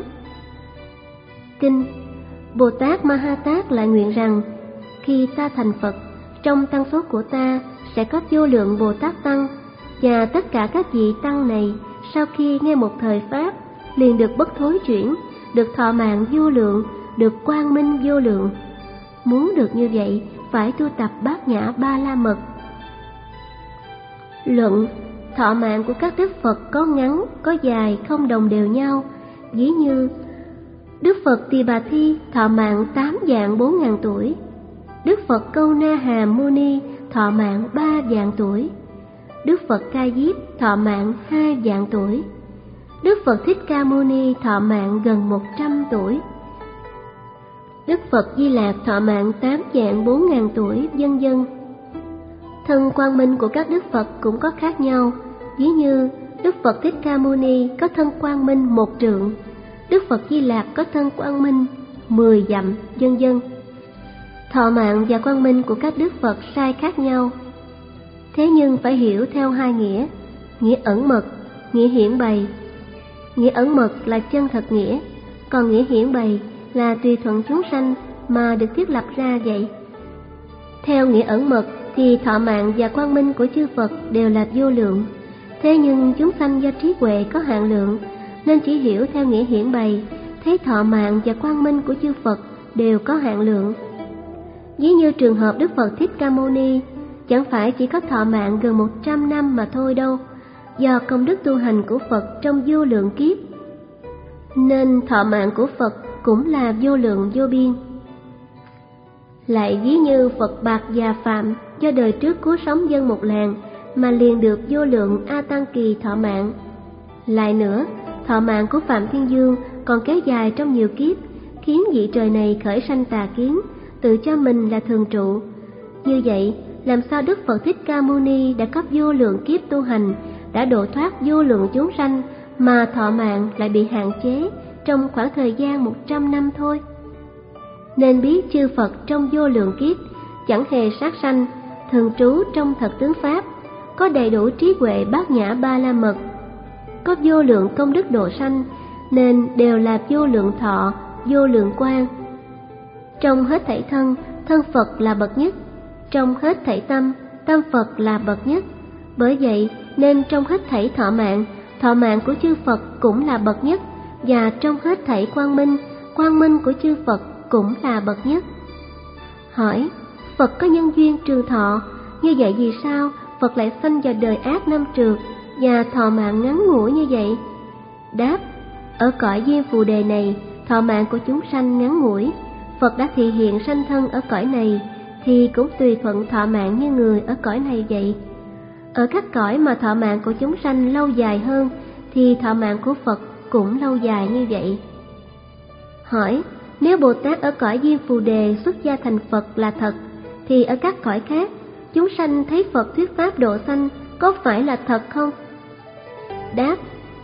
Kinh: Bồ Tát Ma Ha Tát lại nguyện rằng, khi ta thành Phật, trong tăng số của ta sẽ có vô lượng Bồ Tát tăng, và tất cả các vị tăng này sau khi nghe một thời pháp liền được bất thối chuyển, được thọ mạng vô lượng, được quang minh vô lượng. Muốn được như vậy phải tu tập Bát Nhã Ba La Mật. Luận: thọ mạng của các đức Phật có ngắn, có dài, không đồng đều nhau. Ví như Đức Phật Tỳ Bà Thi thọ mạng tám vạn bốn ngàn tuổi, Đức Phật Câu Na Hàm Mô Ni thọ mạng ba vạn tuổi, Đức Phật Ca Diếp thọ mạng hai vạn tuổi, Đức Phật Thích Ca Mâu Ni thọ mạng gần một trăm tuổi, Đức Phật Di Lạc thọ mạng tám vạn bốn ngàn tuổi, vân vân. Thân quang minh của các đức Phật cũng có khác nhau. Ví như Đức Phật Thích Ca Mâu Ni có thân quang minh một trượng, Đức Phật Di Lạc có thân quang minh mười dặm, vân vân. Thọ mạng và quang minh của các đức Phật sai khác nhau. Thế nhưng phải hiểu theo hai nghĩa: nghĩa ẩn mật, nghĩa hiển bày. Nghĩa ẩn mật là chân thật nghĩa, còn nghĩa hiển bày là tùy thuận chúng sanh mà được thiết lập ra vậy. Theo nghĩa ẩn mật thì thọ mạng và quang minh của chư Phật đều là vô lượng. Thế nhưng chúng sanh do trí huệ có hạn lượng, nên chỉ hiểu theo nghĩa hiển bày, thấy thọ mạng và quang minh của chư Phật đều có hạn lượng. Ví như trường hợp Đức Phật Thích Ca Mâu Ni, chẳng phải chỉ có thọ mạng gần một trăm năm mà thôi đâu, do công đức tu hành của Phật trong vô lượng kiếp, nên thọ mạng của Phật cũng là vô lượng vô biên. Lại ví như Phật Bạc Già Phạm do đời trước cứu sống dân một làng mà liền được vô lượng A Tăng Kỳ thọ mạng. Lại nữa, thọ mạng của Phạm Thiên Dương còn kéo dài trong nhiều kiếp, khiến vị trời này khởi sanh tà kiến, tự cho mình là thường trụ. Như vậy, làm sao Đức Phật Thích Ca Mâu Ni đã cấp vô lượng kiếp tu hành, đã độ thoát vô lượng chúng sanh, mà thọ mạng lại bị hạn chế trong khoảng thời gian một trăm năm thôi? Nên biết chư Phật trong vô lượng kiếp chẳng hề sát sanh, thường trú trong thật tướng Pháp, có đầy đủ trí huệ Bát Nhã Ba La Mật, có vô lượng công đức độ sanh, nên đều là vô lượng thọ, vô lượng quang. Trong hết thảy thân, thân Phật là bậc nhất. Trong hết thảy tâm, tâm Phật là bậc nhất. Bởi vậy nên trong hết thảy thọ mạng, thọ mạng của chư Phật cũng là bậc nhất, và trong hết thảy quang minh, quang minh của chư Phật cũng là bậc nhất. Hỏi: Phật có nhân duyên trường thọ, như vậy vì sao Phật lại sanh vào đời ác năm trượt và thọ mạng ngắn ngủi như vậy? Đáp: ở cõi Diêm Phù Đề này, thọ mạng của chúng sanh ngắn ngủi. Phật đã thị hiện sanh thân ở cõi này thì cũng tùy thuận thọ mạng như người ở cõi này vậy. Ở các cõi mà thọ mạng của chúng sanh lâu dài hơn thì thọ mạng của Phật cũng lâu dài như vậy. Hỏi: nếu Bồ Tát ở cõi Diêm Phù Đề xuất gia thành Phật là thật, thì ở các cõi khác chúng sanh thấy Phật thuyết pháp độ sanh có phải là thật không? Đáp: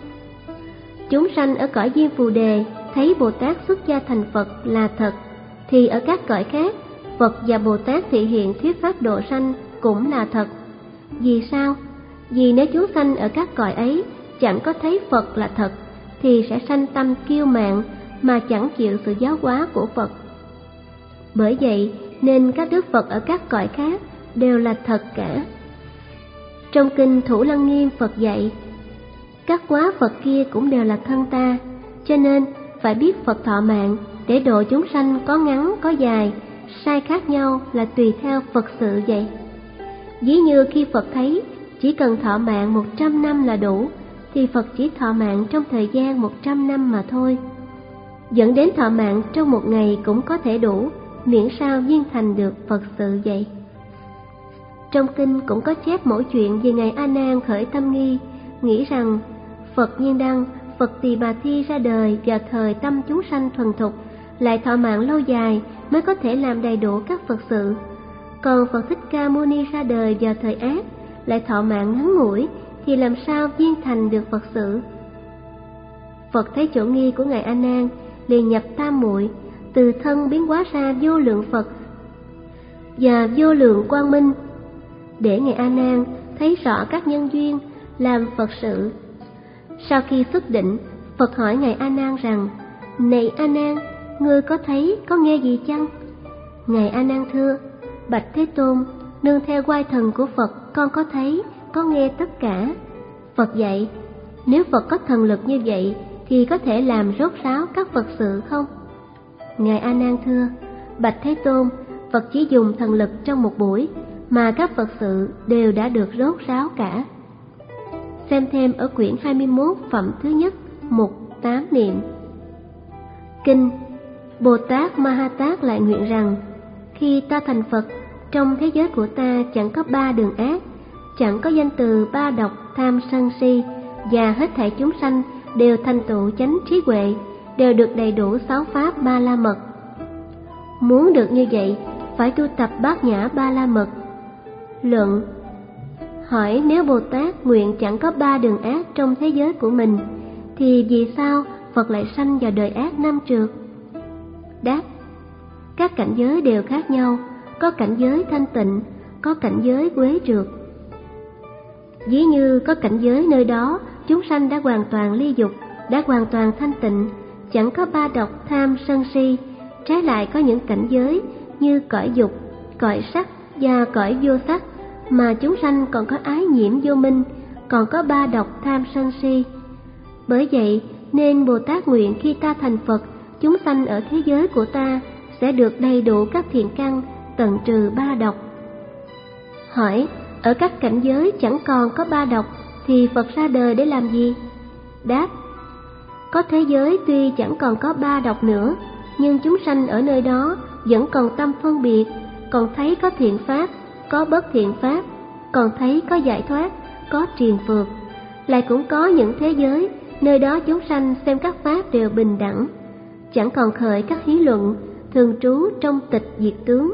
chúng sanh ở cõi Diêm Phù Đề thấy Bồ Tát xuất gia thành Phật là thật, thì ở các cõi khác Phật và Bồ Tát thị hiện thuyết pháp độ sanh cũng là thật. Vì sao? Vì nếu chúng sanh ở các cõi ấy chẳng có thấy Phật là thật thì sẽ sanh tâm kiêu mạn mà chẳng chịu sự giáo hóa của Phật. Bởi vậy nên các đức Phật ở các cõi khác đều là thật cả. Trong kinh Thủ Lăng Nghiêm, Phật dạy: các quá Phật kia cũng đều là thân ta, cho nên phải biết Phật thọ mạng để độ chúng sanh có ngắn có dài, sai khác nhau là tùy theo Phật sự vậy. Ví như khi Phật thấy chỉ cần thọ mạng một trăm năm là đủ, thì Phật chỉ thọ mạng trong thời gian một trăm năm mà thôi. Dẫn đến thọ mạng trong một ngày cũng có thể đủ, miễn sao duyên thành được Phật sự vậy. Trong kinh cũng có chép mẫu chuyện về Ngài A Nan khởi tâm nghi, nghĩ rằng Phật Nhiên Đăng, Phật Tỳ Bà Thi ra đời vào thời tâm chúng sanh thuần thục, lại thọ mạng lâu dài mới có thể làm đầy đủ các Phật sự. Còn Phật Thích Ca Mâu Ni ra đời vào thời ác, lại thọ mạng ngắn ngủi, thì làm sao viên thành được Phật sự? Phật thấy chỗ nghi của Ngài A Nan, liền nhập tam muội, từ thân biến hóa ra vô lượng Phật và vô lượng quang minh, để Ngài A Nan thấy rõ các nhân duyên làm Phật sự. Sau khi xuất định, Phật hỏi Ngài A Nan rằng: này A Nan, ngươi có thấy có nghe gì chăng? Ngài A Nan thưa: bạch Thế Tôn, nương theo oai thần của Phật, con có thấy, có nghe tất cả. Phật dạy: nếu Phật có thần lực như vậy thì có thể làm rốt ráo các Phật sự không? Ngài A Nan thưa: bạch Thế Tôn, Phật chỉ dùng thần lực trong một buổi mà các Phật sự đều đã được rốt ráo cả. Xem thêm ở quyển hai mươi mốt phẩm thứ nhất, mục tám niệm. Kinh Bồ Tát Ma Ha Tát lại nguyện rằng: khi ta thành Phật, trong thế giới của ta chẳng có ba đường ác, chẳng có danh từ ba độc tham sân si, và hết thảy chúng sanh đều thành tựu chánh trí huệ, đều được đầy đủ sáu pháp ba la mật. Muốn được như vậy, phải tu tập bát nhã ba la mật. Luận: hỏi nếu Bồ Tát nguyện chẳng có ba đường ác trong thế giới của mình, thì vì sao Phật lại sanh vào đời ác năm trượt? Đáp: các cảnh giới đều khác nhau, có cảnh giới thanh tịnh, có cảnh giới quế trượt. Ví như có cảnh giới nơi đó chúng sanh đã hoàn toàn ly dục, đã hoàn toàn thanh tịnh, chẳng có ba độc tham sân si. Trái lại có những cảnh giới như cõi dục, cõi sắc và cõi vô sắc, mà chúng sanh còn có ái nhiễm vô minh, còn có ba độc tham sân si. Bởi vậy nên Bồ Tát nguyện khi ta thành Phật, chúng sanh ở thế giới của ta sẽ được đầy đủ các thiện căn, tận trừ ba độc. Hỏi: ở các cảnh giới chẳng còn có ba độc thì Phật ra đời để làm gì? Đáp: có thế giới tuy chẳng còn có ba độc nữa, nhưng chúng sanh ở nơi đó vẫn còn tâm phân biệt, còn thấy có thiện pháp, có bất thiện pháp, còn thấy có giải thoát, có triền phược. Lại cũng có những thế giới nơi đó chúng sanh xem các pháp đều bình đẳng, chẳng còn khởi các hí luận, thường trú trong tịch diệt tướng.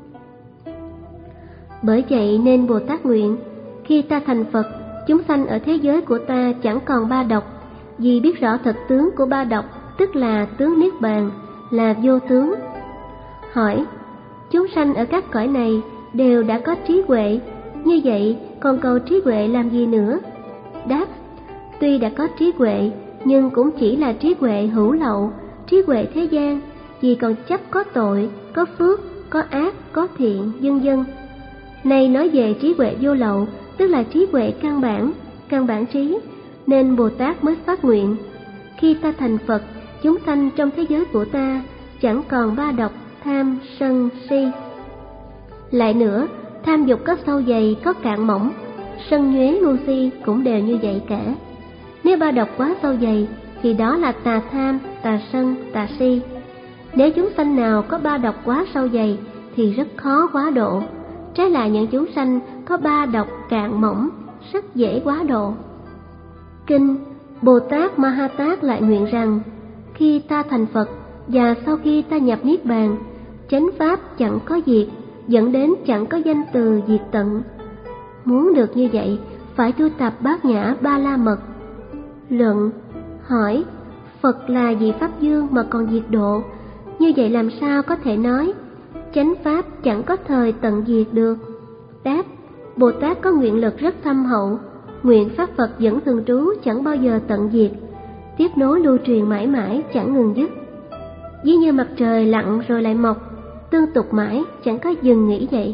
Bởi vậy nên Bồ Tát nguyện khi ta thành Phật, chúng sanh ở thế giới của ta chẳng còn ba độc, vì biết rõ thật tướng của ba độc, tức là tướng niết bàn, là vô tướng. Hỏi: chúng sanh ở các cõi này đều đã có trí huệ, như vậy còn cầu trí huệ làm gì nữa? Đáp: tuy đã có trí huệ, nhưng cũng chỉ là trí huệ hữu lậu, trí huệ thế gian, vì còn chấp có tội, có phước, có ác, có thiện, vân vân. Này nói về trí huệ vô lậu, tức là trí huệ căn bản, căn bản trí, nên Bồ Tát mới phát nguyện: khi ta thành Phật, chúng sanh trong thế giới của ta chẳng còn ba độc tham sân si. Lại nữa, tham dục có sâu dày có cạn mỏng, sân nhuế ngu si cũng đều như vậy cả. Nếu ba độc quá sâu dày thì đó là tà tham, tà sân, tà si. Nếu chúng sanh nào có ba độc quá sâu dày thì rất khó quá độ. Trái lại những chúng sanh có ba độc cạn mỏng rất dễ quá độ. Kinh Bồ Tát Ma Ha Tát lại nguyện rằng: khi ta thành Phật và sau khi ta nhập niết bàn, chánh pháp chẳng có diệt, dẫn đến chẳng có danh từ diệt tận. Muốn được như vậy phải tu tập Bát Nhã Ba La Mật. Luận: hỏi, Phật là vị Pháp Dương mà còn diệt độ, như vậy làm sao có thể nói chánh pháp chẳng có thời tận diệt được? Đáp: Bồ Tát có nguyện lực rất thâm hậu, nguyện pháp Phật dẫn thường trú chẳng bao giờ tận diệt, tiếp nối lưu truyền mãi mãi chẳng ngừng dứt. Ví như mặt trời lặn rồi lại mọc, tương tục mãi chẳng có dừng nghỉ vậy.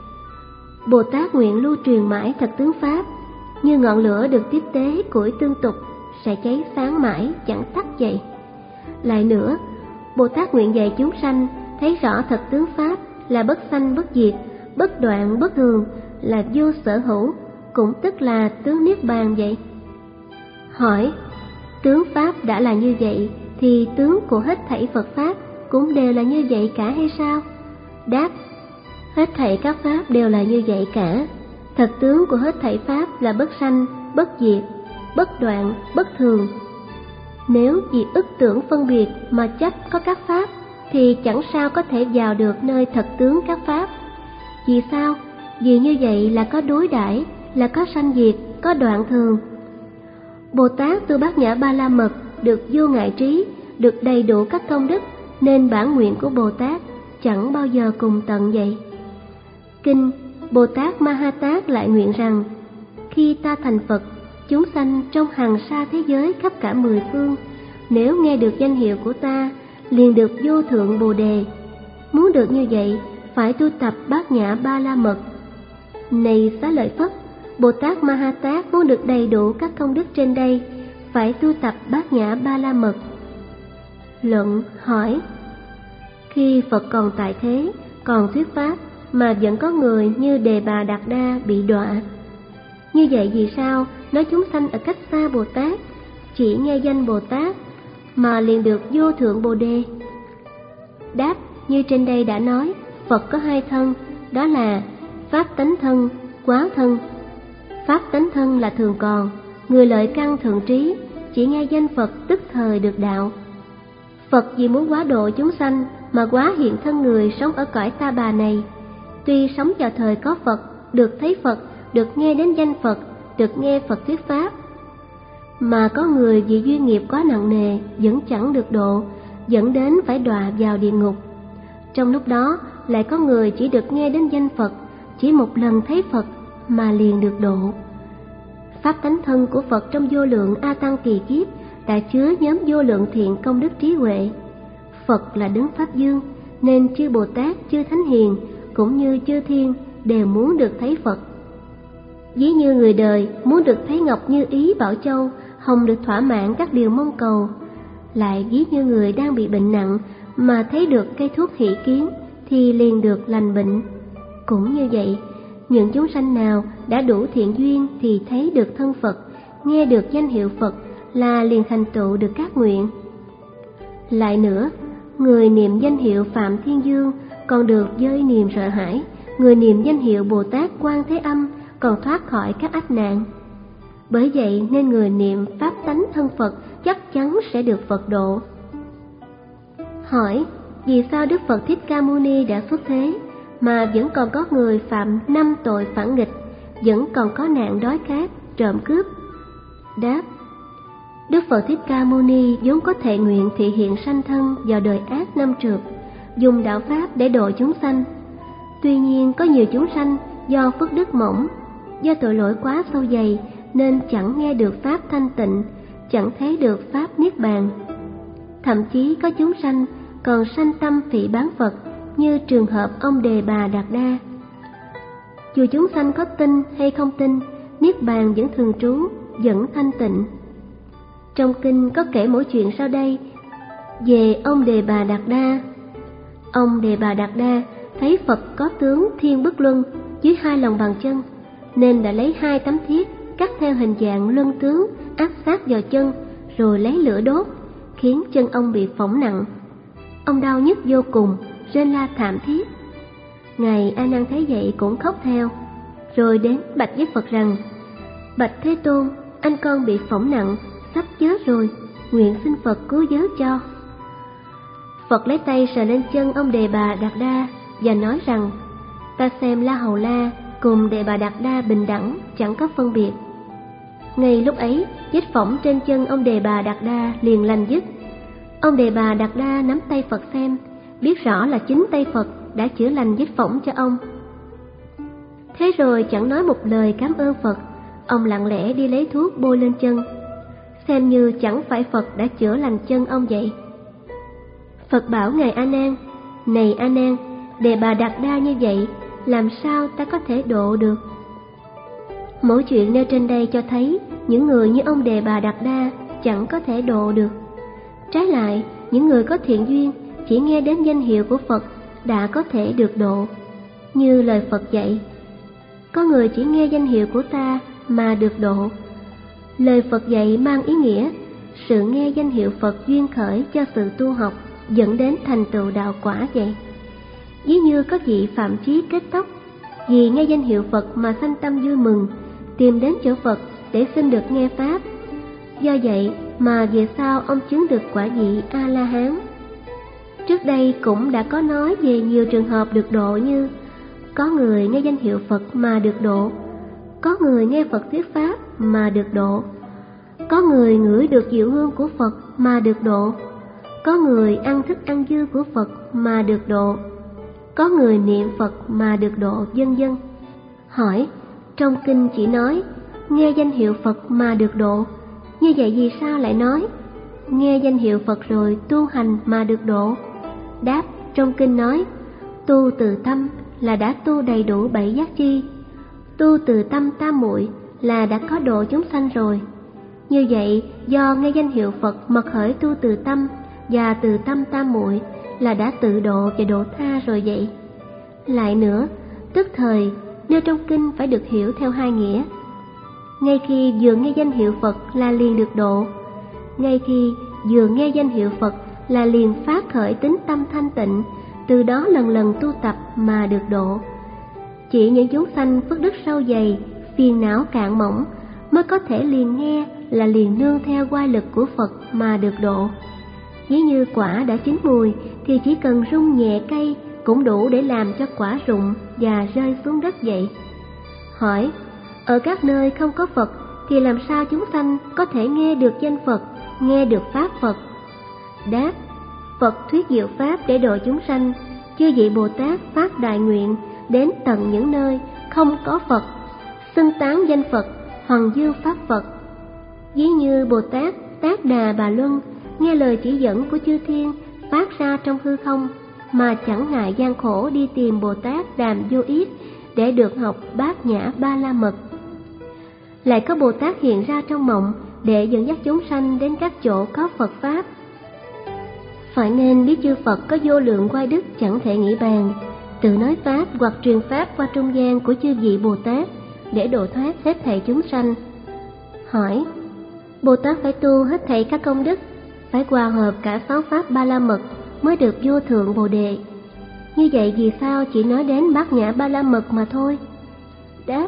Bồ Tát nguyện lưu truyền mãi thật tướng pháp, như ngọn lửa được tiếp tế củi tương tục sẽ cháy sáng mãi chẳng tắt vậy. Lại nữa, Bồ Tát nguyện dạy chúng sanh thấy rõ thật tướng pháp là bất sanh bất diệt, bất đoạn bất thường, là vô sở hữu, cũng tức là tướng niết bàn vậy. Hỏi, tướng pháp đã là như vậy thì tướng của hết thảy Phật pháp cũng đều là như vậy cả hay sao? Đáp: hết thảy các pháp đều là như vậy cả. Thật tướng của hết thảy pháp là bất sanh, bất diệt, bất đoạn, bất thường. Nếu vì ức tưởng phân biệt mà chấp có các pháp thì chẳng sao có thể vào được nơi thật tướng các pháp. Vì sao? Vì như vậy là có đối đãi, là có sanh diệt, có đoạn thường. Bồ Tát tu Bát Nhã Ba La Mật được vô ngại trí, được đầy đủ các công đức, nên bản nguyện của Bồ Tát chẳng bao giờ cùng tận vậy. Kinh Bồ Tát Ma Ha Tát lại nguyện rằng: khi ta thành Phật, chúng sanh trong hàng sa thế giới khắp cả mười phương, nếu nghe được danh hiệu của ta, liền được vô thượng Bồ Đề. Muốn được như vậy, phải tu tập Bát Nhã Ba La Mật. Này Xá Lợi Phất, Bồ Tát Ma Ha Tát muốn được đầy đủ các công đức trên đây, phải tu tập Bát Nhã Ba La Mật. Luận: hỏi, khi Phật còn tại thế, còn thuyết pháp, mà vẫn có người như Đề Bà Đạt Đa bị đọa. Như vậy vì sao nói chúng sanh ở cách xa Bồ Tát, chỉ nghe danh Bồ Tát mà liền được vô thượng Bồ Đề? Đáp: như trên đây đã nói, Phật có hai thân, đó là Pháp tánh thân, Quá thân. Pháp tánh thân là thường còn, người lợi căn thượng trí, chỉ nghe danh Phật tức thời được đạo. Phật vì muốn hóa độ chúng sanh mà hóa hiện thân người sống ở cõi ta bà này. Tuy sống vào thời có Phật, được thấy Phật, được nghe đến danh Phật, được nghe Phật thuyết pháp, mà có người vì duyên nghiệp quá nặng nề vẫn chẳng được độ, dẫn đến phải đọa vào địa ngục. Trong lúc đó lại có người chỉ được nghe đến danh Phật, chỉ một lần thấy Phật mà liền được độ. Pháp tánh thân của Phật trong vô lượng A Tăng kỳ kiếp đã chứa nhóm vô lượng thiện công đức trí huệ. Phật là đấng Pháp Dương, nên chư Bồ Tát, chư Thánh Hiền cũng như chư Thiên đều muốn được thấy Phật. Ví như người đời muốn được thấy Ngọc Như Ý Bảo Châu, hồng được thỏa mãn các điều mong cầu. Lại ví như người đang bị bệnh nặng mà thấy được cây thuốc hỷ kiến thì liền được lành bệnh. Cũng như vậy, những chúng sanh nào đã đủ thiện duyên thì thấy được thân Phật, nghe được danh hiệu Phật là liền thành tựu được các nguyện. Lại nữa, người niệm danh hiệu Phạm Thiên Dương còn được vơi niềm sợ hãi, người niệm danh hiệu Bồ Tát Quan Thế Âm còn thoát khỏi các ách nạn. Bởi vậy nên người niệm Pháp tánh thân Phật chắc chắn sẽ được Phật độ. Hỏi, vì sao Đức Phật Thích Ca Mâu Ni đã xuất thế mà vẫn còn có người phạm năm tội phản nghịch, vẫn còn có nạn đói khát, trộm cướp? Đáp: Đức Phật Thích Ca Mâu Ni vốn có thệ nguyện thị hiện sanh thân vào đời ác năm trượt, dùng đạo pháp để độ chúng sanh. Tuy nhiên có nhiều chúng sanh do phước đức mỏng, do tội lỗi quá sâu dày nên chẳng nghe được pháp thanh tịnh, chẳng thấy được pháp niết bàn. Thậm chí có chúng sanh còn sanh tâm phỉ báng Phật, như trường hợp ông Đề Bà Đạt Đa. Dù chúng sanh có tin hay không tin, niết bàn vẫn thường trú, vẫn thanh tịnh. Trong kinh có kể mỗi chuyện sau đây về ông Đề Bà Đạt Đa. Ông Đề Bà Đạt Đa thấy Phật có tướng Thiên Bức Luân dưới hai lòng bàn chân, nên đã lấy hai tấm thiết cắt theo hình dạng luân tướng áp sát vào chân, rồi lấy lửa đốt, khiến chân ông bị phỏng nặng. Ông đau nhức vô cùng, rên la thảm thiết. Ngài A Nan thấy vậy cũng khóc theo, rồi đến bạch với Phật rằng: Bạch Thế Tôn, anh con bị phỏng nặng, sắp chết rồi, nguyện xin Phật cứu giới cho. Phật lấy tay sờ lên chân ông Đề Bà Đạt Đa và nói rằng: Ta xem La Hầu La cùng Đề Bà Đạt Đa bình đẳng, chẳng có phân biệt. Ngay lúc ấy, vết phỏng trên chân ông Đề Bà Đạt Đa liền lành dứt. Ông Đề Bà Đạt Đa nắm tay Phật xem, biết rõ là chính tay Phật đã chữa lành vết phỏng cho ông. Thế rồi chẳng nói một lời cảm ơn Phật, ông lặng lẽ đi lấy thuốc bôi lên chân, xem như chẳng phải Phật đã chữa lành chân ông vậy. Phật bảo Ngài A Nan: Này A Nan, Đề Bà Đạt Đa như vậy, làm sao ta có thể độ được? Mỗi chuyện nêu trên đây cho thấy những người như ông Đề Bà Đạt Đa chẳng có thể độ được. Trái lại, những người có thiện duyên chỉ nghe đến danh hiệu của Phật đã có thể được độ. Như lời Phật dạy: Có người chỉ nghe danh hiệu của ta mà được độ. Lời Phật dạy mang ý nghĩa sự nghe danh hiệu Phật duyên khởi cho sự tu học, dẫn đến thành tựu đạo quả vậy. Ví như có vị Phạm Chí kết tóc, vì nghe danh hiệu Phật mà sanh tâm vui mừng, tìm đến chỗ Phật để xin được nghe pháp. Do vậy mà về sau ông chứng được quả vị A-la-hán. Trước đây cũng đã có nói về nhiều trường hợp được độ, như có người nghe danh hiệu Phật mà được độ, có người nghe Phật thuyết pháp mà được độ, có người ngửi được diệu hương của Phật mà được độ, có người ăn thức ăn dư của Phật mà được độ, có người niệm Phật mà được độ, vân vân. Hỏi: Trong kinh chỉ nói nghe danh hiệu Phật mà được độ, như vậy vì sao lại nói nghe danh hiệu Phật rồi tu hành mà được độ? Đáp: Trong kinh nói tu từ tâm là đã tu đầy đủ bảy giác chi, tu từ tâm tam muội là đã có độ chúng sanh rồi. Như vậy, do nghe danh hiệu Phật mà khởi tu từ tâm và từ tâm tam muội là đã tự độ và độ tha rồi vậy. Lại nữa, tức thời nêu trong kinh phải được hiểu theo hai nghĩa. Ngay khi vừa nghe danh hiệu Phật là liền được độ, ngay khi vừa nghe danh hiệu Phật là liền phát khởi tính tâm thanh tịnh, từ đó lần lần tu tập mà được độ. Chỉ những chúng sanh phước đức sâu dày, phiền não cạn mỏng mới có thể liền nghe là liền nương theo oai lực của Phật mà được độ. Ví như quả đã chín mùi thì chỉ cần rung nhẹ cây cũng đủ để làm cho quả rụng và rơi xuống đất vậy. Hỏi: Ở các nơi không có Phật thì làm sao chúng sanh có thể nghe được danh Phật, nghe được pháp Phật? Đáp: Phật thuyết diệu pháp để độ chúng sanh, chư vị Bồ Tát phát đại nguyện đến tận những nơi không có Phật, xưng tán danh Phật, hoằng dương pháp Phật. Ví như Bồ Tát Tát Đà Bà Luân nghe lời chỉ dẫn của chư thiên phát ra trong hư không, mà chẳng ngại gian khổ đi tìm Bồ Tát Đàm Vô Yết để được học Bát Nhã Ba La Mật. Lại có Bồ Tát hiện ra trong mộng để dẫn dắt chúng sanh đến các chỗ có Phật pháp. Phải nên biết chư Phật có vô lượng oai đức chẳng thể nghĩ bàn, tự nói pháp hoặc truyền pháp qua trung gian của chư vị Bồ Tát để độ thoát hết thảy chúng sanh. Hỏi: Bồ Tát phải tu hết thảy các công đức, phải hòa hợp cả sáu pháp Ba La Mật mới được vô thượng Bồ Đề. Như vậy vì sao chỉ nói đến Bát Nhã Ba La Mật mà thôi? Đáp: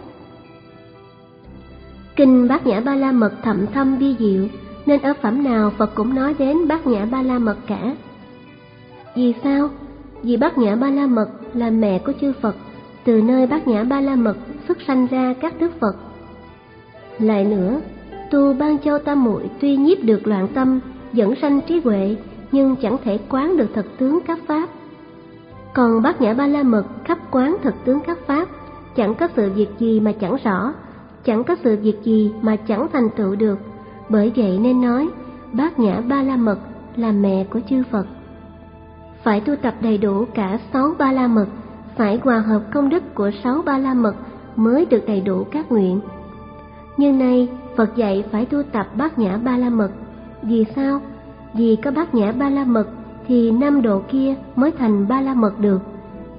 Kinh Bát Nhã Ba La Mật thậm thâm vi diệu, nên ở phẩm nào Phật cũng nói đến Bát Nhã Ba La Mật cả. Vì sao? Vì Bát Nhã Ba La Mật là mẹ của chư Phật, từ nơi Bát Nhã Ba La Mật xuất sanh ra các đức Phật. Lại nữa, tu Ban Châu Tam Muội tuy nhiếp được loạn tâm, dẫn sanh trí huệ, nhưng chẳng thể quán được thật tướng các pháp. Còn Bát Nhã Ba La Mật khắp quán thật tướng các pháp, chẳng có sự việc gì mà chẳng rõ, chẳng có sự việc gì mà chẳng thành tựu được. Bởi vậy nên nói Bát Nhã Ba La Mật là mẹ của chư Phật. Phải tu tập đầy đủ cả sáu Ba La Mật, phải hòa hợp công đức của sáu Ba La Mật mới được đầy đủ các nguyện. Nhưng nay Phật dạy phải tu tập Bát Nhã Ba La Mật. Vì sao? Vì có Bát Nhã Ba La Mật thì năm độ kia mới thành Ba La Mật được.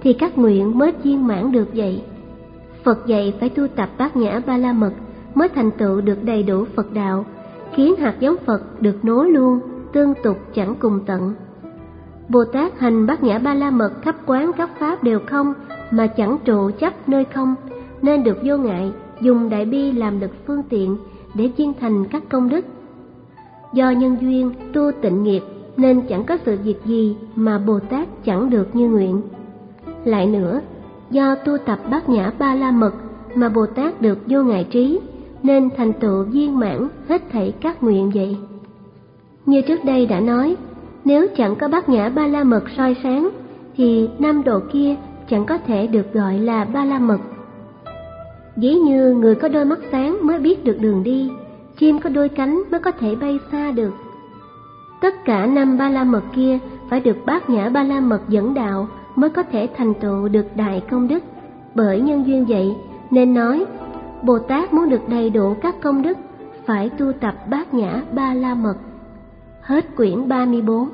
thì các nguyện mới viên mãn được vậy. Phật dạy phải tu tập bát nhã ba la mật mới thành tựu được đầy đủ Phật đạo, khiến hạt giống Phật được nối luôn, tương tục chẳng cùng tận. Bồ Tát hành bát nhã ba la mật khắp quán khắp pháp đều không, mà chẳng trụ chấp nơi không, nên được vô ngại, dùng đại bi làm lực phương tiện để viên thành các công đức. Do nhân duyên tu tịnh nghiệp nên chẳng có sự việc gì mà Bồ Tát chẳng được như nguyện. Lại nữa, do tu tập bát nhã ba la mật mà Bồ Tát được vô ngại trí, nên thành tựu viên mãn hết thảy các nguyện vậy. Như trước đây đã nói, nếu chẳng có bát nhã ba la mật soi sáng, thì năm độ kia chẳng có thể được gọi là ba la mật. Ví như người có đôi mắt sáng mới biết được đường đi, chim có đôi cánh mới có thể bay xa được. Tất cả năm ba la mật kia phải được bát nhã ba la mật dẫn đạo mới có thể thành tựu được đại công đức. Bởi nhân duyên vậy nên nói, Bồ Tát muốn được đầy đủ các công đức phải tu tập bát nhã ba la mật. Hết quyển ba mươi bốn.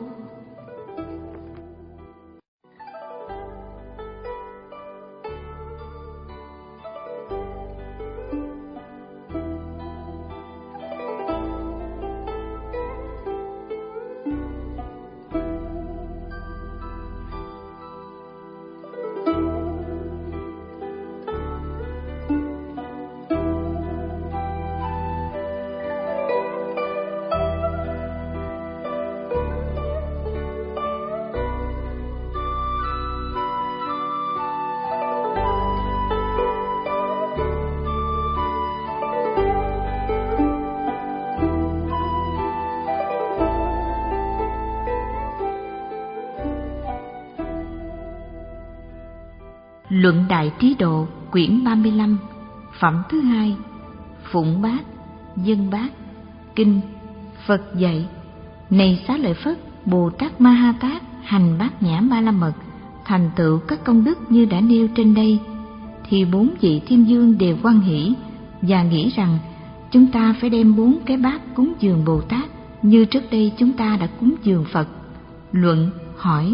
Luận Đại Trí Độ, quyển ba mươi lăm, phẩm thứ hai, Phụng Bát, Dân Bát. Kinh. Phật dạy: Này Xá Lợi Phất, Bồ Tát Ma Ha Tát hành bát nhã ba la mật, thành tựu các công đức như đã nêu trên đây, thì bốn vị thiên dương đều hoan hỷ và nghĩ rằng chúng ta phải đem bốn cái bát cúng dường Bồ Tát như trước đây chúng ta đã cúng dường Phật. Luận. Hỏi: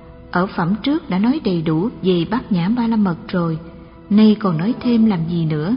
Ở phẩm trước đã nói đầy đủ về bát nhã ba la mật rồi, nay còn nói thêm làm gì nữa?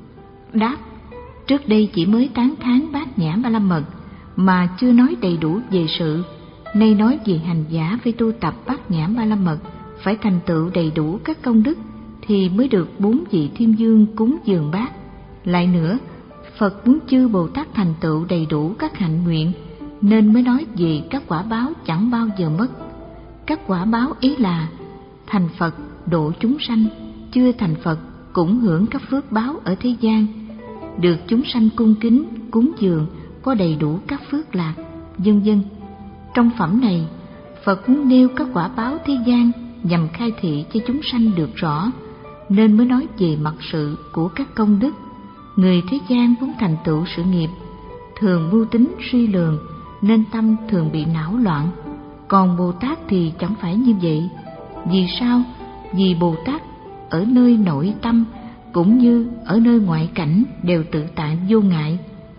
Đáp: Trước đây chỉ mới tán thán bát nhã ba la mật mà chưa nói đầy đủ về sự, nay nói về hành giả phải tu tập bát nhã ba la mật, phải thành tựu đầy đủ các công đức thì mới được bốn vị thiên dương cúng dường bát. Lại nữa, Phật muốn chư Bồ Tát thành tựu đầy đủ các hạnh nguyện, nên mới nói về các quả báo chẳng bao giờ mất. Các quả báo ý là thành Phật độ chúng sanh, chưa thành Phật cũng hưởng các phước báo ở thế gian, được chúng sanh cung kính cúng dường có đầy đủ các phước lạc, vân vân. Trong phẩm này, Phật muốn nêu các quả báo thế gian nhằm khai thị cho chúng sanh được rõ, nên mới nói về mặt sự của các công đức. Người thế gian muốn thành tựu sự nghiệp, thường mưu tính suy lường, nên tâm thường bị não loạn. Còn Bồ Tát thì chẳng phải như vậy. Vì sao? Vì Bồ Tát ở nơi nội tâm cũng như ở nơi ngoại cảnh đều tự tại vô ngại.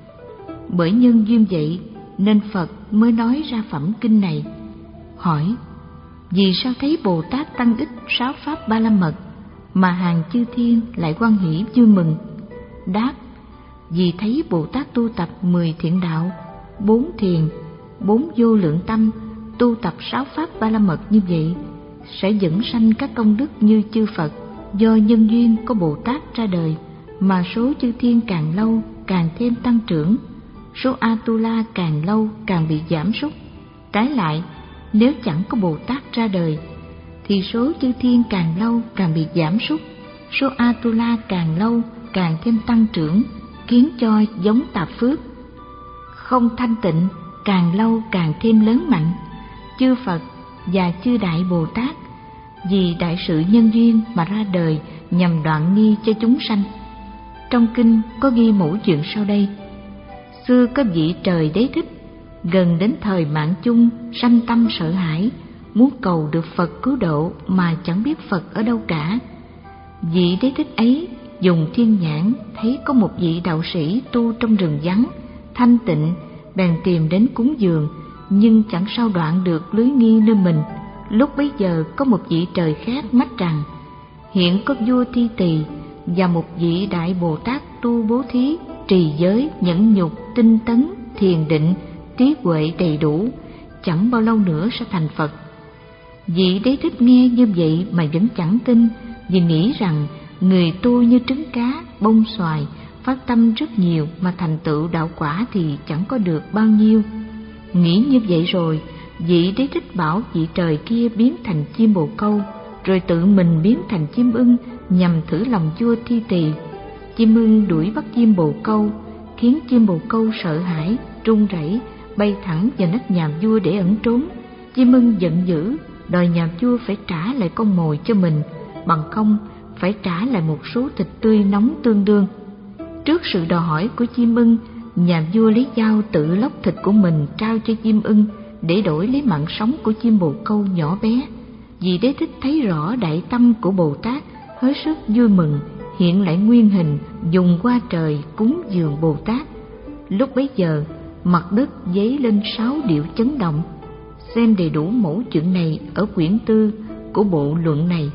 Bởi nhân duyên vậy nên Phật mới nói ra phẩm kinh này. Hỏi: Vì sao thấy Bồ Tát tăng ích sáu pháp ba la mật mà hàng chư thiên lại hoan hỷ vui mừng? Đáp: Vì thấy Bồ Tát tu tập mười thiện đạo, bốn thiền, bốn vô lượng tâm, tu tập sáu pháp ba la mật như vậy sẽ dẫn sanh các công đức như chư Phật. Do nhân duyên có Bồ Tát ra đời mà số chư thiên càng lâu càng thêm tăng trưởng, số Atula càng lâu càng bị giảm sút. Trái lại, nếu chẳng có Bồ Tát ra đời thì số chư thiên càng lâu càng bị giảm sút, số Atula càng lâu càng thêm tăng trưởng, khiến cho giống tạp phước không thanh tịnh càng lâu càng thêm lớn mạnh. Chư Phật và chư Đại Bồ Tát vì đại sự nhân duyên mà ra đời nhằm đoạn nghi cho chúng sanh. Trong kinh có ghi mẫu chuyện sau đây: Xưa có vị trời Đế Thích, gần đến thời mạng chung sanh tâm sợ hãi, muốn cầu được Phật cứu độ mà chẳng biết Phật ở đâu cả. Vị Đế Thích ấy dùng thiên nhãn thấy có một vị đạo sĩ tu trong rừng vắng thanh tịnh, bèn tìm đến cúng dường, nhưng chẳng sao đoạn được lưới nghi nơi mình. lúc bấy giờ có một vị trời khác mách rằng: hiện có vua Thi Tỳ và một vị đại Bồ Tát tu bố thí, trì giới, nhẫn nhục, tinh tấn, thiền định, trí huệ đầy đủ, chẳng bao lâu nữa sẽ thành Phật. Vị Đế Thích nghe như vậy mà vẫn chẳng tin, vì nghĩ rằng người tu như trứng cá, bông xoài, phát tâm rất nhiều mà thành tựu đạo quả thì chẳng có được bao nhiêu. Nghĩ như vậy rồi, vị Đế Thích bảo vị trời kia biến thành chim bồ câu, rồi tự mình biến thành chim ưng nhằm thử lòng vua Thi Tỳ. Chim ưng đuổi bắt chim bồ câu, khiến chim bồ câu sợ hãi, run rẩy, bay thẳng vào nách nhà vua để ẩn trốn. Chim ưng giận dữ, đòi nhà vua phải trả lại con mồi cho mình, bằng không phải trả lại một số thịt tươi nóng tương đương. Trước sự đòi hỏi của chim ưng, nhà vua lấy dao tự lóc thịt của mình trao cho chim ưng để đổi lấy mạng sống của chim bồ câu nhỏ bé. Vì Đế Thích thấy rõ đại tâm của Bồ Tát, hết sức vui mừng, hiện lại nguyên hình dùng qua trời cúng dường Bồ Tát. Lúc bấy giờ, mặt đất dấy lên sáu điệu chấn động. Xem đầy đủ mẫu chuyện này ở quyển tư của bộ luận này.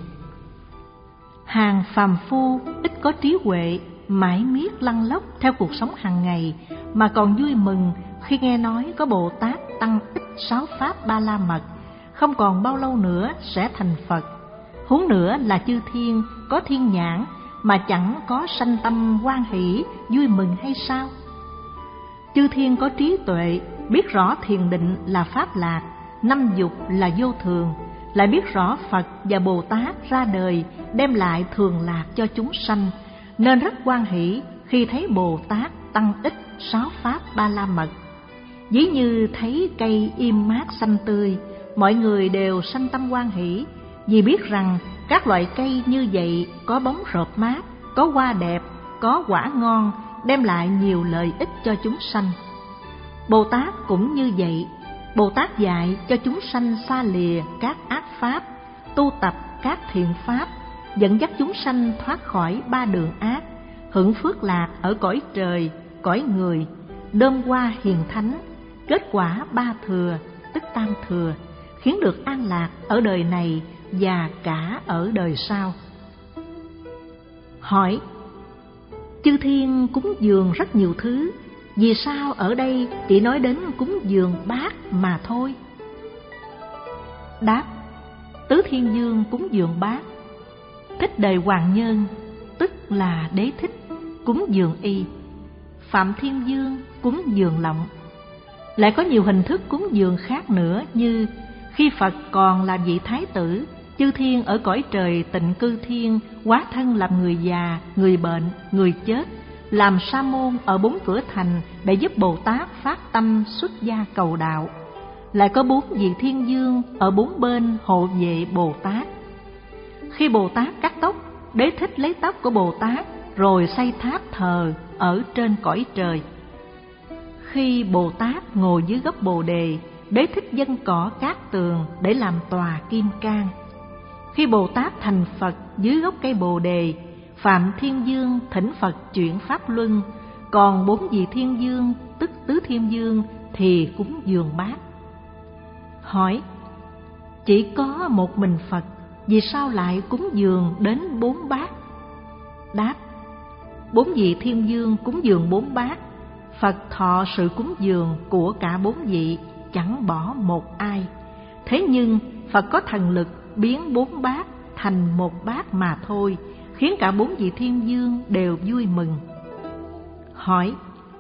Hàng phàm phu ít có trí huệ, mãi miết lăn lóc theo cuộc sống hàng ngày, mà còn vui mừng khi nghe nói có Bồ Tát tăng ích sáu pháp ba la mật, không còn bao lâu nữa sẽ thành Phật. Huống nữa là chư thiên có thiên nhãn mà chẳng có sanh tâm hoan hỷ vui mừng hay sao? Chư thiên có trí tuệ, biết rõ thiền định là pháp lạc, năm dục là vô thường, lại biết rõ Phật và Bồ Tát ra đời đem lại thường lạc cho chúng sanh, nên rất hoan hỷ khi thấy Bồ Tát tăng ích sáu pháp ba la mật. Ví như thấy cây im mát xanh tươi, mọi người đều sanh tâm hoan hỷ, vì biết rằng các loại cây như vậy có bóng rộp mát, có hoa đẹp, có quả ngon, đem lại nhiều lợi ích cho chúng sanh. Bồ Tát cũng như vậy. Bồ Tát dạy cho chúng sanh xa lìa các ác pháp, tu tập các thiện pháp, dẫn dắt chúng sanh thoát khỏi ba đường ác, hưởng phước lạc ở cõi trời, cõi người, đơm hoa hiền thánh, kết quả ba thừa, tức tam thừa, khiến được an lạc ở đời này và cả ở đời sau. Hỏi: chư thiên cúng dường rất nhiều thứ, vì sao ở đây chỉ nói đến cúng dường bát mà thôi? Đáp: Tứ Thiên Dương cúng dường bát, Thích Đời Hoàng Nhân tức là Đế Thích cúng dường y, Phạm Thiên Dương cúng dường lọng. Lại có nhiều hình thức cúng dường khác nữa, như khi Phật còn là vị Thái tử, chư thiên ở cõi trời Tịnh Cư Thiên hóa thân làm người già, người bệnh, người chết, làm sa môn ở bốn cửa thành để giúp Bồ Tát phát tâm xuất gia cầu đạo. Lại có bốn vị thiên dương ở bốn bên hộ vệ Bồ Tát. Khi Bồ Tát cắt tóc, Đế Thích lấy tóc của Bồ Tát rồi xây tháp thờ ở trên cõi trời. Khi Bồ Tát ngồi dưới gốc Bồ Đề, Đế Thích dâng cỏ cát tường để làm tòa kim cang. Khi Bồ Tát thành Phật dưới gốc cây Bồ Đề, Phạm Thiên Dương thỉnh Phật chuyển pháp luân, còn bốn vị thiên dương tức Tứ Thiên Dương thì cúng dường bát. Hỏi: chỉ có một mình Phật, vì sao lại cúng dường đến bốn bát? Đáp: bốn vị thiên dương cúng dường bốn bát, Phật thọ sự cúng dường của cả bốn vị, chẳng bỏ một ai. Thế nhưng Phật có thần lực biến bốn bát thành một bát mà thôi, khiến cả bốn vị thiên dương đều vui mừng. Hỏi: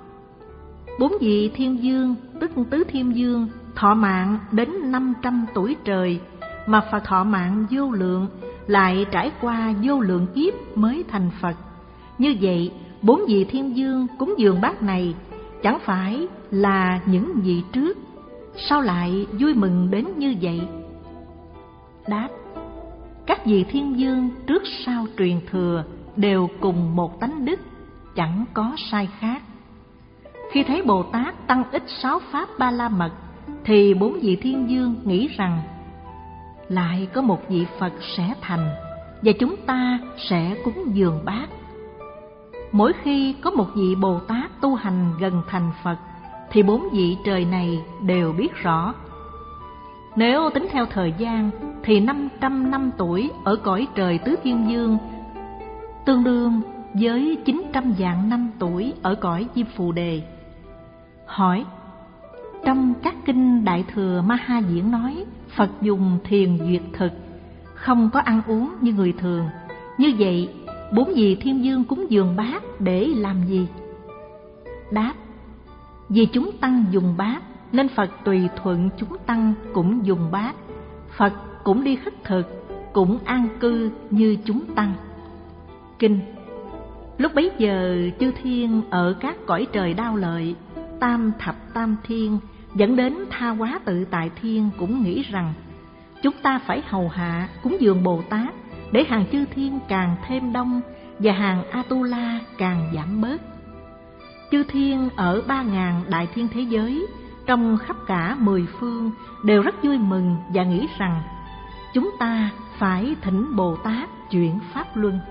bốn vị thiên dương tức Tứ Thiên Dương thọ mạng đến năm trăm tuổi trời, mà Phật thọ mạng vô lượng, lại trải qua vô lượng kiếp mới thành Phật. Như vậy, bốn vị thiên dương cúng dường bát này chẳng phải là những vị trước, sao lại vui mừng đến như vậy? Đáp: các vị thiên dương trước sau truyền thừa đều cùng một tánh đức, chẳng có sai khác. Khi thấy Bồ Tát tăng ích sáu pháp ba la mật, thì bốn vị thiên dương nghĩ rằng lại có một vị Phật sẽ thành, và chúng ta sẽ cúng dường bát. Mỗi khi có một vị Bồ Tát tu hành gần thành Phật, thì bốn vị trời này đều biết rõ. Nếu tính theo thời gian thì năm trăm năm tuổi ở cõi trời Tứ Thiên Dương tương đương với chín trăm vạn năm tuổi ở cõi Diêm Phù Đề. Hỏi: trong các kinh Đại Thừa Ma Ha Diễn nói Phật dùng thiền duyệt thực, không có ăn uống như người thường. Như vậy, bốn vị thiên dương cúng dường bát để làm gì? Đáp: vì chúng tăng dùng bát nên Phật tùy thuận chúng tăng cũng dùng bát. Phật cũng đi khất thực, cũng an cư như chúng tăng. Kinh: lúc bấy giờ chư thiên ở các cõi trời Đao Lợi, Tam Thập Tam Thiên dẫn đến Tha Hóa Tự Tại Thiên cũng nghĩ rằng chúng ta phải hầu hạ cúng dường Bồ Tát để hàng chư thiên càng thêm đông và hàng Atula càng giảm bớt. Chư thiên ở ba ngàn đại thiên thế giới trong khắp cả mười phương đều rất vui mừng và nghĩ rằng chúng ta phải thỉnh Bồ Tát chuyển pháp luân.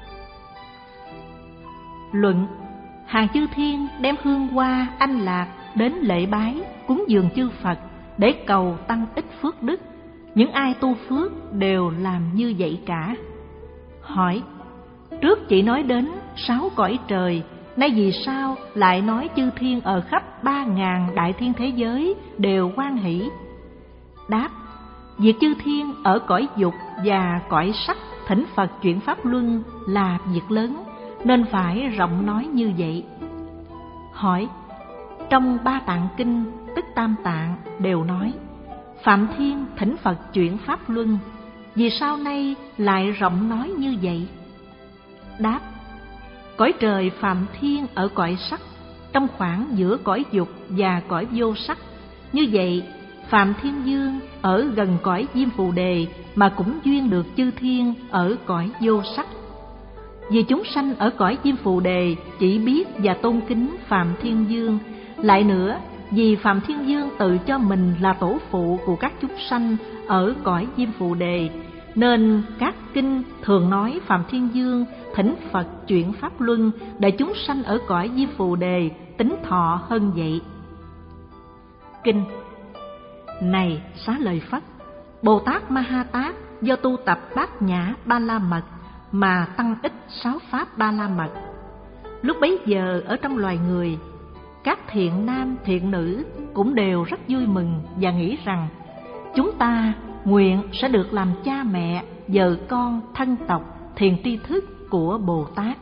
Luận: hàng chư thiên đem hương hoa anh lạc đến lễ bái cúng dường chư Phật để cầu tăng ích phước đức. Những ai tu phước đều làm như vậy cả. Hỏi: trước chỉ nói đến sáu cõi trời, nay vì sao lại nói chư thiên ở khắp ba ngàn đại thiên thế giới đều hoan hỷ? Đáp: việc chư thiên ở cõi dục và cõi sắc thỉnh Phật chuyển pháp luân là việc lớn, nên phải rộng nói như vậy. Hỏi: trong ba tạng kinh tức Tam Tạng đều nói Phạm Thiên thỉnh Phật chuyển pháp luân, vì sao nay lại rộng nói như vậy? Đáp: cõi trời Phạm Thiên ở cõi sắc, trong khoảng giữa cõi dục và cõi vô sắc. Như vậy, Phạm Thiên Dương ở gần cõi Diêm Phù Đề mà cũng duyên được chư thiên ở cõi vô sắc. Vì chúng sanh ở cõi Diêm Phù Đề chỉ biết và tôn kính Phạm Thiên Dương. Lại nữa, vì Phạm Thiên Dương tự cho mình là tổ phụ của các chúng sanh ở cõi Diêm Phù Đề, nên các kinh thường nói Phạm Thiên Dương thỉnh Phật chuyển pháp luân để chúng sanh ở cõi Diêm Phù Đề tính thọ hơn vậy. Kinh: này Xá Lợi Phất, Bồ Tát Ma Ha Tát do tu tập Bát Nhã Ba La Mật mà tăng ích sáu pháp Ba La Mật. Lúc bấy giờ ở trong loài người, các thiện nam thiện nữ cũng đều rất vui mừng và nghĩ rằng chúng ta nguyện sẽ được làm cha mẹ, vợ con, thân tộc, thiền tri thức của Bồ Tát.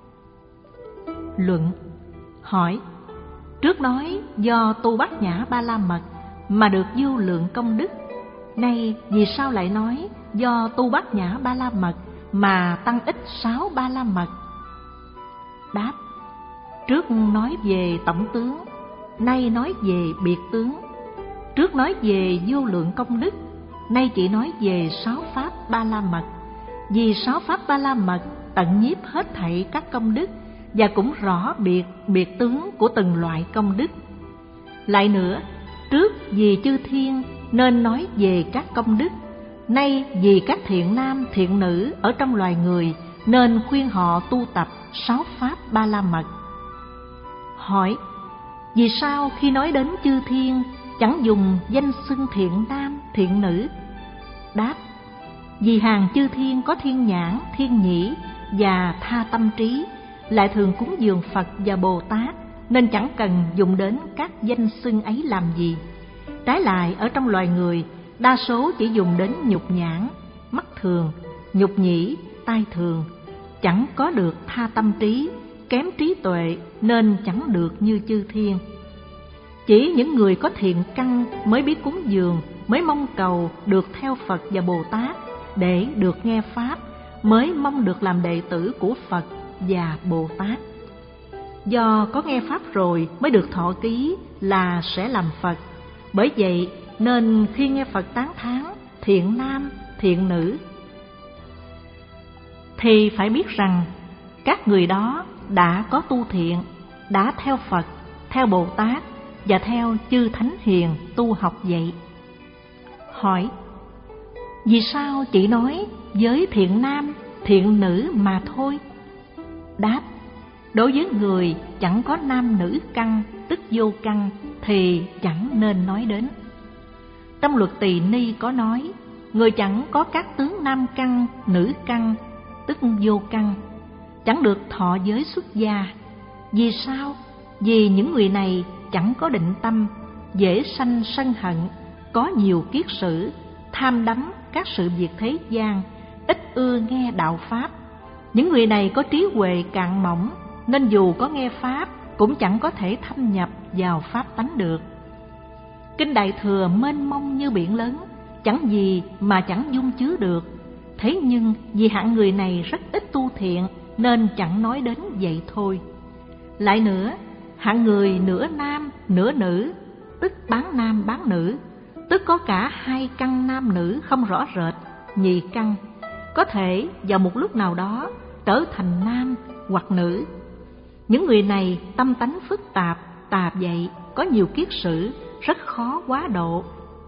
Luận: hỏi: trước nói do tu Bát Nhã Ba La Mật mà được vô lượng công đức, nay vì sao lại nói do tu Bát Nhã Ba La Mật mà tăng ích sáu Ba La Mật? Đáp: trước nói về tổng tướng, nay nói về biệt tướng. Trước nói về vô lượng công đức, nay chỉ nói về sáu pháp Ba La Mật. Vì sáu pháp Ba La Mật tận nhiếp hết thảy các công đức và cũng rõ biệt biệt tướng của từng loại công đức. Lại nữa, trước vì chư thiên nên nói về các công đức, nay vì các thiện nam thiện nữ ở trong loài người nên khuyên họ tu tập sáu pháp Ba La Mật. Hỏi: vì sao khi nói đến chư thiên chẳng dùng danh xưng thiện nam thiện nữ? Đáp: vì hàng chư thiên có thiên nhãn, thiên nhĩ và tha tâm trí, lại thường cúng dường Phật và Bồ Tát, nên chẳng cần dùng đến các danh xưng ấy làm gì. Trái lại, ở trong loài người, đa số chỉ dùng đến nhục nhãn, mắt thường, nhục nhĩ, tai thường, chẳng có được tha tâm trí, kém trí tuệ nên chẳng được như chư thiên. Chỉ những người có thiện căn mới biết cúng dường, mới mong cầu được theo Phật và Bồ Tát để được nghe Pháp, mới mong được làm đệ tử của Phật và Bồ Tát. Do có nghe Pháp rồi mới được thọ ký là sẽ làm Phật. Bởi vậy nên khi nghe Phật tán thán thiện nam, thiện nữ, thì phải biết rằng các người đó đã có tu thiện, đã theo Phật, theo Bồ Tát và theo chư Thánh Hiền tu học vậy. Hỏi: vì sao chỉ nói với thiện nam, thiện nữ mà thôi? Đáp: đối với người chẳng có nam nữ căn, tức vô căn, thì chẳng nên nói đến. Trong luật Tỳ Ni có nói, người chẳng có các tướng nam căn, nữ căn, tức vô căn, chẳng được thọ giới xuất gia. Vì sao? Vì những người này chẳng có định tâm, dễ sanh sân hận, có nhiều kiết sử, tham đắm các sự việc thế gian, ít ưa nghe đạo Pháp. Những người này có trí huệ cạn mỏng, nên dù có nghe Pháp cũng chẳng có thể thâm nhập vào Pháp tánh được. Kinh Đại Thừa mênh mông như biển lớn, chẳng gì mà chẳng dung chứa được. Thế nhưng vì hạng người này rất ít tu thiện nên chẳng nói đến vậy thôi. Lại nữa, hạng người nửa nam nửa nữ, tức bán nam bán nữ, tức có cả hai căn nam nữ không rõ rệt, nhị căn, có thể vào một lúc nào đó trở thành nam hoặc nữ. Những người này tâm tánh phức tạp, tà dậy, có nhiều kiết sử, rất khó quá độ,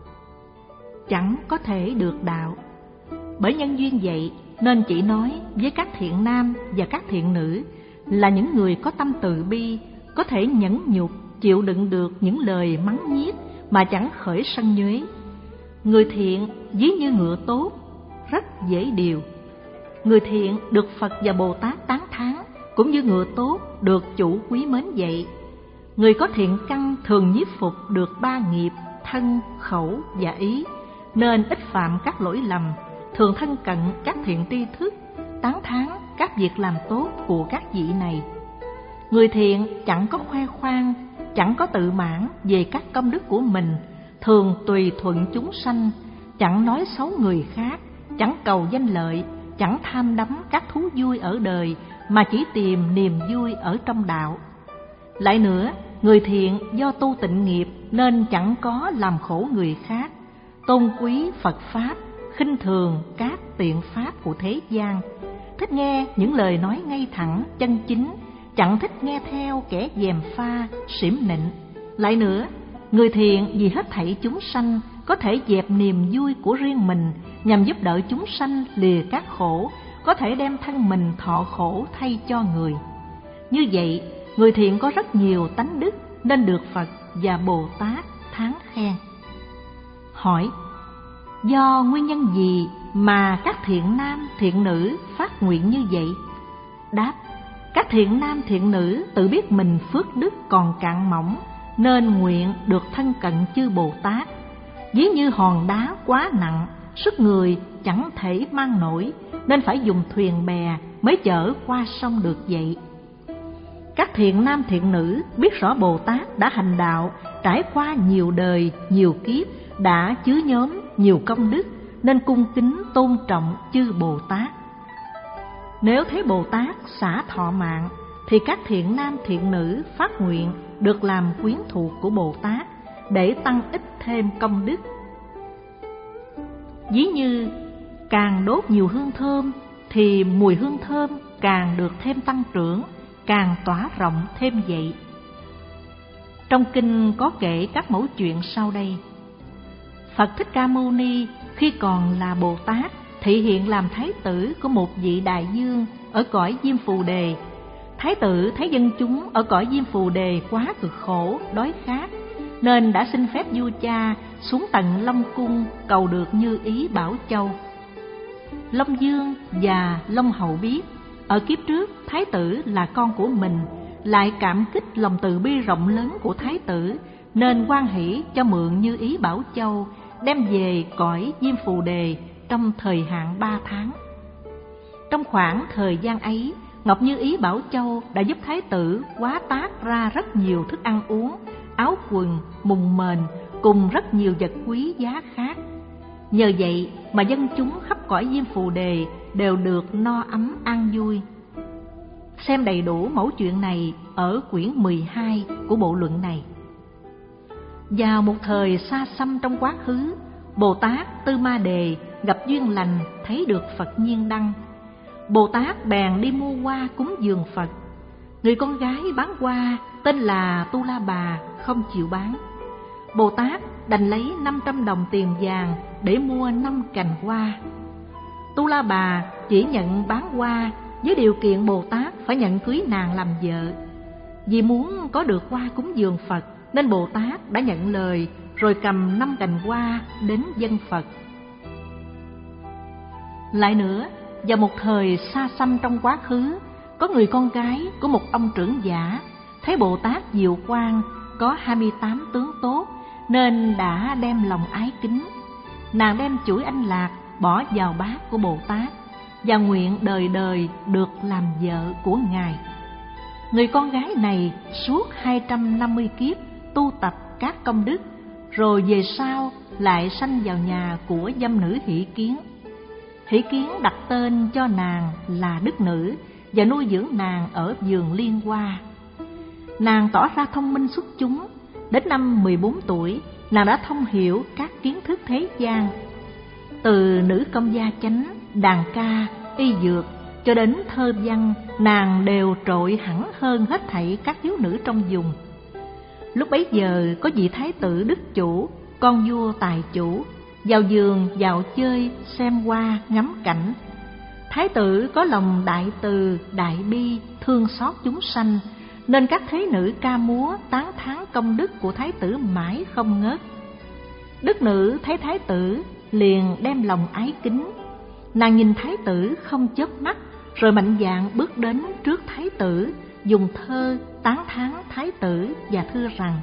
chẳng có thể được đạo. Bởi nhân duyên vậy nên chỉ nói với các thiện nam và các thiện nữ là những người có tâm từ bi, có thể nhẫn nhục, chịu đựng được những lời mắng nhiếc mà chẳng khởi sân nhuế. Người thiện ví như ngựa tốt, rất dễ điều. Người thiện được Phật và Bồ Tát tán thán, cũng như ngựa tốt được chủ quý mến vậy. Người có thiện căn thường nhiếp phục được ba nghiệp thân, khẩu và ý, nên ít phạm các lỗi lầm, thường thân cận các thiện tri thức, tán thán các việc làm tốt của các vị này. Người thiện chẳng có khoe khoang, chẳng có tự mãn về các công đức của mình, thường tùy thuận chúng sanh, chẳng nói xấu người khác, chẳng cầu danh lợi, chẳng tham đắm các thú vui ở đời, mà chỉ tìm niềm vui ở trong đạo. Lại nữa, người thiện do tu tịnh nghiệp nên chẳng có làm khổ người khác, tôn quý Phật Pháp, khinh thường các tiện pháp của thế gian, thích nghe những lời nói ngay thẳng, chân chính, chẳng thích nghe theo kẻ gièm pha, xỉm nịnh. Lại nữa, người thiện vì hết thảy chúng sanh có thể dẹp niềm vui của riêng mình nhằm giúp đỡ chúng sanh lìa các khổ, có thể đem thân mình thọ khổ thay cho người. Như vậy, người thiện có rất nhiều tánh đức nên được Phật và Bồ Tát thán khen. Hỏi: do nguyên nhân gì mà các thiện nam thiện nữ phát nguyện như vậy? Đáp: các thiện nam thiện nữ tự biết mình phước đức còn cạn mỏng, nên nguyện được thân cận chư Bồ Tát. Ví như hòn đá quá nặng, sức người chẳng thể mang nổi, nên phải dùng thuyền bè mới chở qua sông được vậy. Các thiện nam thiện nữ biết rõ Bồ Tát đã hành đạo, trải qua nhiều đời, nhiều kiếp, đã chứa nhóm nhiều công đức, nên cung kính tôn trọng chư Bồ Tát. Nếu thấy Bồ Tát xả thọ mạng, thì các thiện nam thiện nữ phát nguyện được làm quyến thuộc của Bồ Tát để tăng ích thêm công đức. Ví như càng đốt nhiều hương thơm thì mùi hương thơm càng được thêm tăng trưởng, càng tỏa rộng thêm vậy. Trong kinh có kể các mẫu chuyện sau đây. Phật Thích Ca Mâu Ni khi còn là Bồ Tát thị hiện làm thái tử của một vị đại vương ở cõi Diêm Phù Đề. Thái tử thấy dân chúng ở cõi Diêm Phù Đề quá cực khổ, đói khát, nên đã xin phép vua cha xuống tận Long Cung cầu được như ý Bảo Châu. Long Vương và Long Hậu biết ở kiếp trước thái tử là con của mình, lại cảm kích lòng từ bi rộng lớn của thái tử, nên hoan hỷ cho mượn như ý Bảo Châu đem về cõi Diêm Phù Đề trong thời hạn ba tháng. Trong khoảng thời gian ấy, Ngọc Như Ý Bảo Châu đã giúp thái tử quá tác ra rất nhiều thức ăn uống, áo quần, mùng mền cùng rất nhiều vật quý giá khác. Nhờ vậy mà dân chúng khắp cõi Diêm Phù Đề đều được no ấm an vui. Xem đầy đủ mẫu chuyện này ở quyển mười hai của bộ luận này. Vào một thời xa xăm trong quá khứ, Bồ Tát Tư Ma Đề gặp duyên lành thấy được Phật Nhiên Đăng. Bồ Tát bèn đi mua hoa cúng dường Phật. Người con gái bán hoa tên là Tu La Bà không chịu bán. Bồ Tát đành lấy năm trăm đồng tiền vàng để mua năm cành hoa. Tu La Bà chỉ nhận bán hoa với điều kiện Bồ Tát phải nhận cưới nàng làm vợ. Vì muốn có được hoa cúng dường Phật nên Bồ Tát đã nhận lời rồi cầm năm cành hoa đến dâng Phật. Lại nữa, vào một thời xa xăm trong quá khứ, có người con gái của một ông trưởng giả thấy Bồ Tát Diệu Quang có hai mươi tám tướng tốt, nên đã đem lòng ái kính. Nàng đem chuỗi anh lạc bỏ vào bát của Bồ Tát và nguyện đời đời được làm vợ của Ngài. Người con gái này suốt hai trăm năm mươi kiếp tu tập các công đức, rồi về sau lại sanh vào nhà của dâm nữ Hỷ Kiến. Hỷ Kiến đặt tên cho nàng là Đức Nữ và nuôi dưỡng nàng ở vườn liên hoa. Nàng tỏ ra thông minh xuất chúng. Đến năm mười bốn tuổi, nàng đã thông hiểu các kiến thức thế gian. Từ nữ công gia chánh, đàn ca, y dược cho đến thơ văn, nàng đều trội hẳn hơn hết thảy các thiếu nữ trong vùng. Lúc bấy giờ có vị thái tử Đức Chủ, con vua Tài Chủ, vào vườn dạo chơi, xem hoa, ngắm cảnh. Thái tử có lòng đại từ, đại bi, thương xót chúng sanh, nên các thế nữ ca múa tán thán công đức của thái tử mãi không ngớt. Đức Nữ thấy thái tử liền đem lòng ái kính. Nàng nhìn thái tử không chớp mắt, rồi mạnh dạn bước đến trước thái tử, dùng thơ tán thán thái tử và thưa rằng: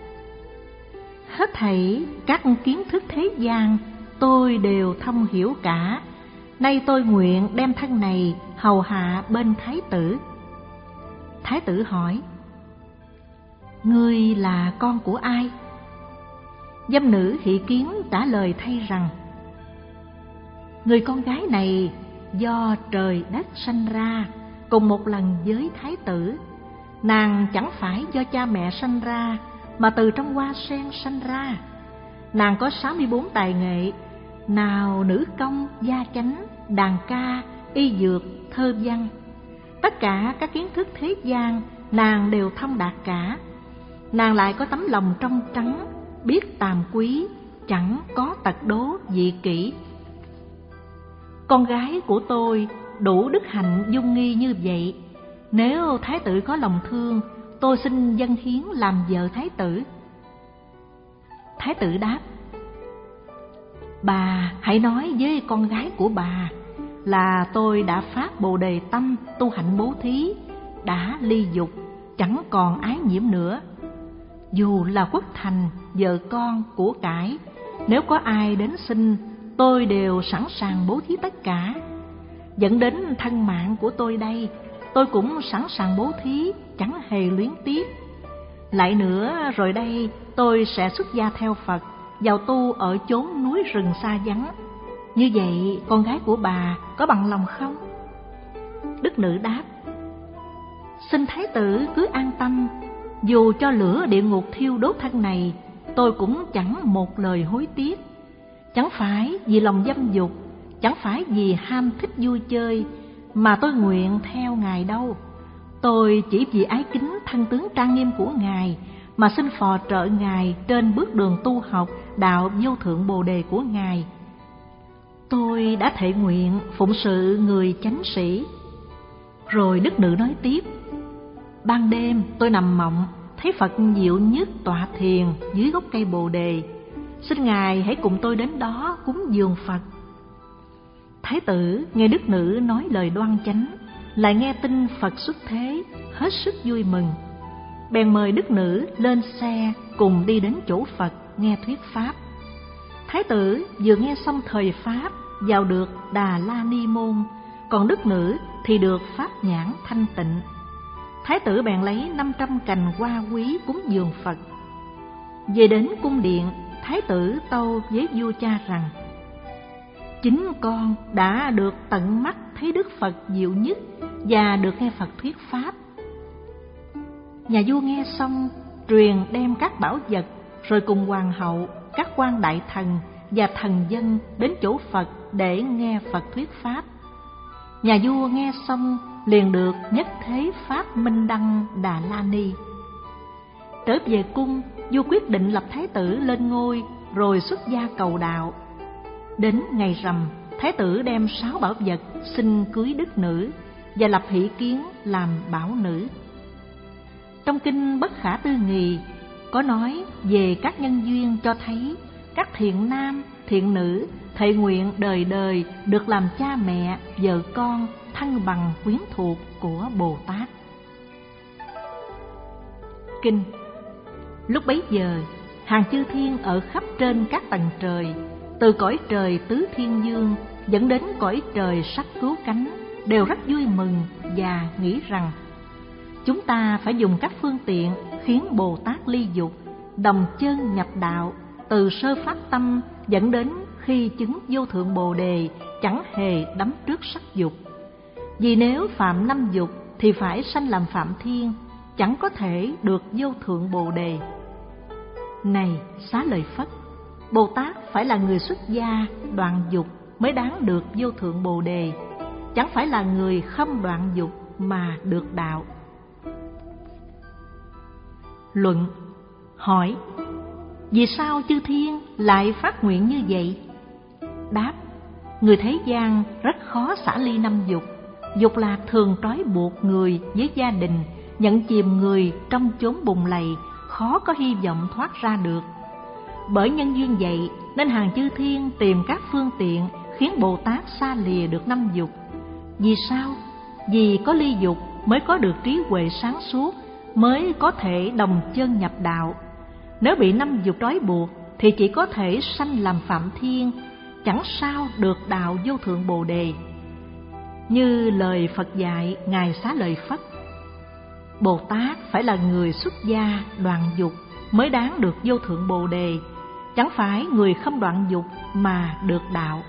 hết thảy các kiến thức thế gian tôi đều thông hiểu cả. Nay tôi nguyện đem thân này hầu hạ bên thái tử. Thái tử hỏi: ngươi là con của ai? Dâm nữ Hỷ Kiến trả lời thay rằng: người con gái này do trời đất sanh ra, cùng một lần với thái tử. Nàng chẳng phải do cha mẹ sanh ra, mà từ trong hoa sen sanh ra. Nàng có sáu mươi bốn tài nghệ, nào nữ công, gia chánh, đàn ca, y dược, thơ văn. Tất cả các kiến thức thế gian nàng đều thông đạt cả. Nàng lại có tấm lòng trong trắng, biết tàm quý, chẳng có tật đố dị kỷ. Con gái của tôi đủ đức hạnh dung nghi như vậy. Nếu thái tử có lòng thương, tôi xin dâng hiến làm vợ thái tử. Thái tử đáp: bà hãy nói với con gái của bà là tôi đã phát Bồ Đề tâm tu hạnh bố thí, đã ly dục, chẳng còn ái nhiễm nữa. Dù là quốc thành, vợ con, của cải, nếu có ai đến xin, tôi đều sẵn sàng bố thí tất cả. Dẫn đến thân mạng của tôi đây, tôi cũng sẵn sàng bố thí, chẳng hề luyến tiếc. Lại nữa, rồi đây tôi sẽ xuất gia theo Phật, vào tu ở chốn núi rừng xa vắng. Như vậy con gái của bà có bằng lòng không? Đức Nữ đáp: xin thái tử cứ an tâm. Dù cho lửa địa ngục thiêu đốt thân này, tôi cũng chẳng một lời hối tiếc. Chẳng phải vì lòng dâm dục, chẳng phải vì ham thích vui chơi mà tôi nguyện theo Ngài đâu. Tôi chỉ vì ái kính thân tướng trang nghiêm của Ngài mà xin phò trợ Ngài trên bước đường tu học đạo vô thượng Bồ Đề của Ngài. Tôi đã thệ nguyện phụng sự người chánh sĩ. Rồi Đức Nữ nói tiếp: ban đêm tôi nằm mộng, thấy Phật Diệu Nhất tọa thiền dưới gốc cây Bồ Đề. Xin Ngài hãy cùng tôi đến đó cúng dường Phật. Thái tử nghe Đức Nữ nói lời đoan chánh, lại nghe tin Phật xuất thế, hết sức vui mừng. Bèn mời Đức Nữ lên xe cùng đi đến chỗ Phật nghe thuyết pháp. Thái tử vừa nghe xong thời pháp, vào được Đà La Ni Môn, còn Đức Nữ thì được pháp nhãn thanh tịnh. Thái tử bèn lấy năm trăm cành hoa quý cúng dường Phật. Về đến cung điện, thái tử tâu với vua cha rằng: chính con đã được tận mắt thấy Đức Phật Diệu Nhất và được nghe Phật thuyết pháp. Nhà vua nghe xong, truyền đem các bảo vật, rồi cùng hoàng hậu, các quan đại thần và thần dân đến chỗ Phật để nghe Phật thuyết pháp. Nhà vua nghe xong liền được nhất thế pháp minh đăng Đà La Ni. Trở về cung, vua quyết định lập thái tử lên ngôi, rồi xuất gia cầu đạo. Đến ngày rằm, thái tử đem sáu bảo vật xin cưới Đức Nữ và lập Hỷ Kiến làm bảo nữ. Trong kinh Bất Khả Tư Nghì, có nói về các nhân duyên cho thấy các thiện nam, thiện nữ thệ nguyện đời đời được làm cha mẹ, vợ con, thân bằng quyến thuộc của Bồ Tát. Kinh. Lúc bấy giờ, hàng chư thiên ở khắp trên các tầng trời, từ cõi trời tứ thiên dương dẫn đến cõi trời sắc cứu cánh, đều rất vui mừng và nghĩ rằng chúng ta phải dùng các phương tiện khiến Bồ Tát ly dục, đồng chân nhập đạo, từ sơ phát tâm dẫn đến khi chứng vô thượng Bồ đề, chẳng hề đắm trước sắc dục. Vì nếu phạm năm dục thì phải sanh làm Phạm Thiên, chẳng có thể được vô thượng Bồ đề. Này Xá Lợi Phất, Bồ Tát phải là người xuất gia đoạn dục mới đáng được vô thượng Bồ đề, chẳng phải là người không đoạn dục mà được đạo. Luận. Hỏi: vì sao chư thiên lại phát nguyện như vậy? Đáp: người thế gian rất khó xả ly năm dục. Dục lạc thường trói buộc người với gia đình, nhận chìm người trong chốn bùn lầy, khó có hy vọng thoát ra được. Bởi nhân duyên vậy nên hàng chư thiên tìm các phương tiện khiến Bồ Tát xa lìa được năm dục. Vì sao? Vì có ly dục mới có được trí huệ sáng suốt, mới có thể đồng chân nhập đạo. Nếu bị năm dục trói buộc thì chỉ có thể sanh làm Phạm Thiên, chẳng sao được đạo vô thượng Bồ đề. Như lời Phật dạy ngài Xá Lợi Phất, Bồ Tát phải là người xuất gia đoạn dục mới đáng được vô thượng Bồ đề, chẳng phải người không đoạn dục mà được đạo.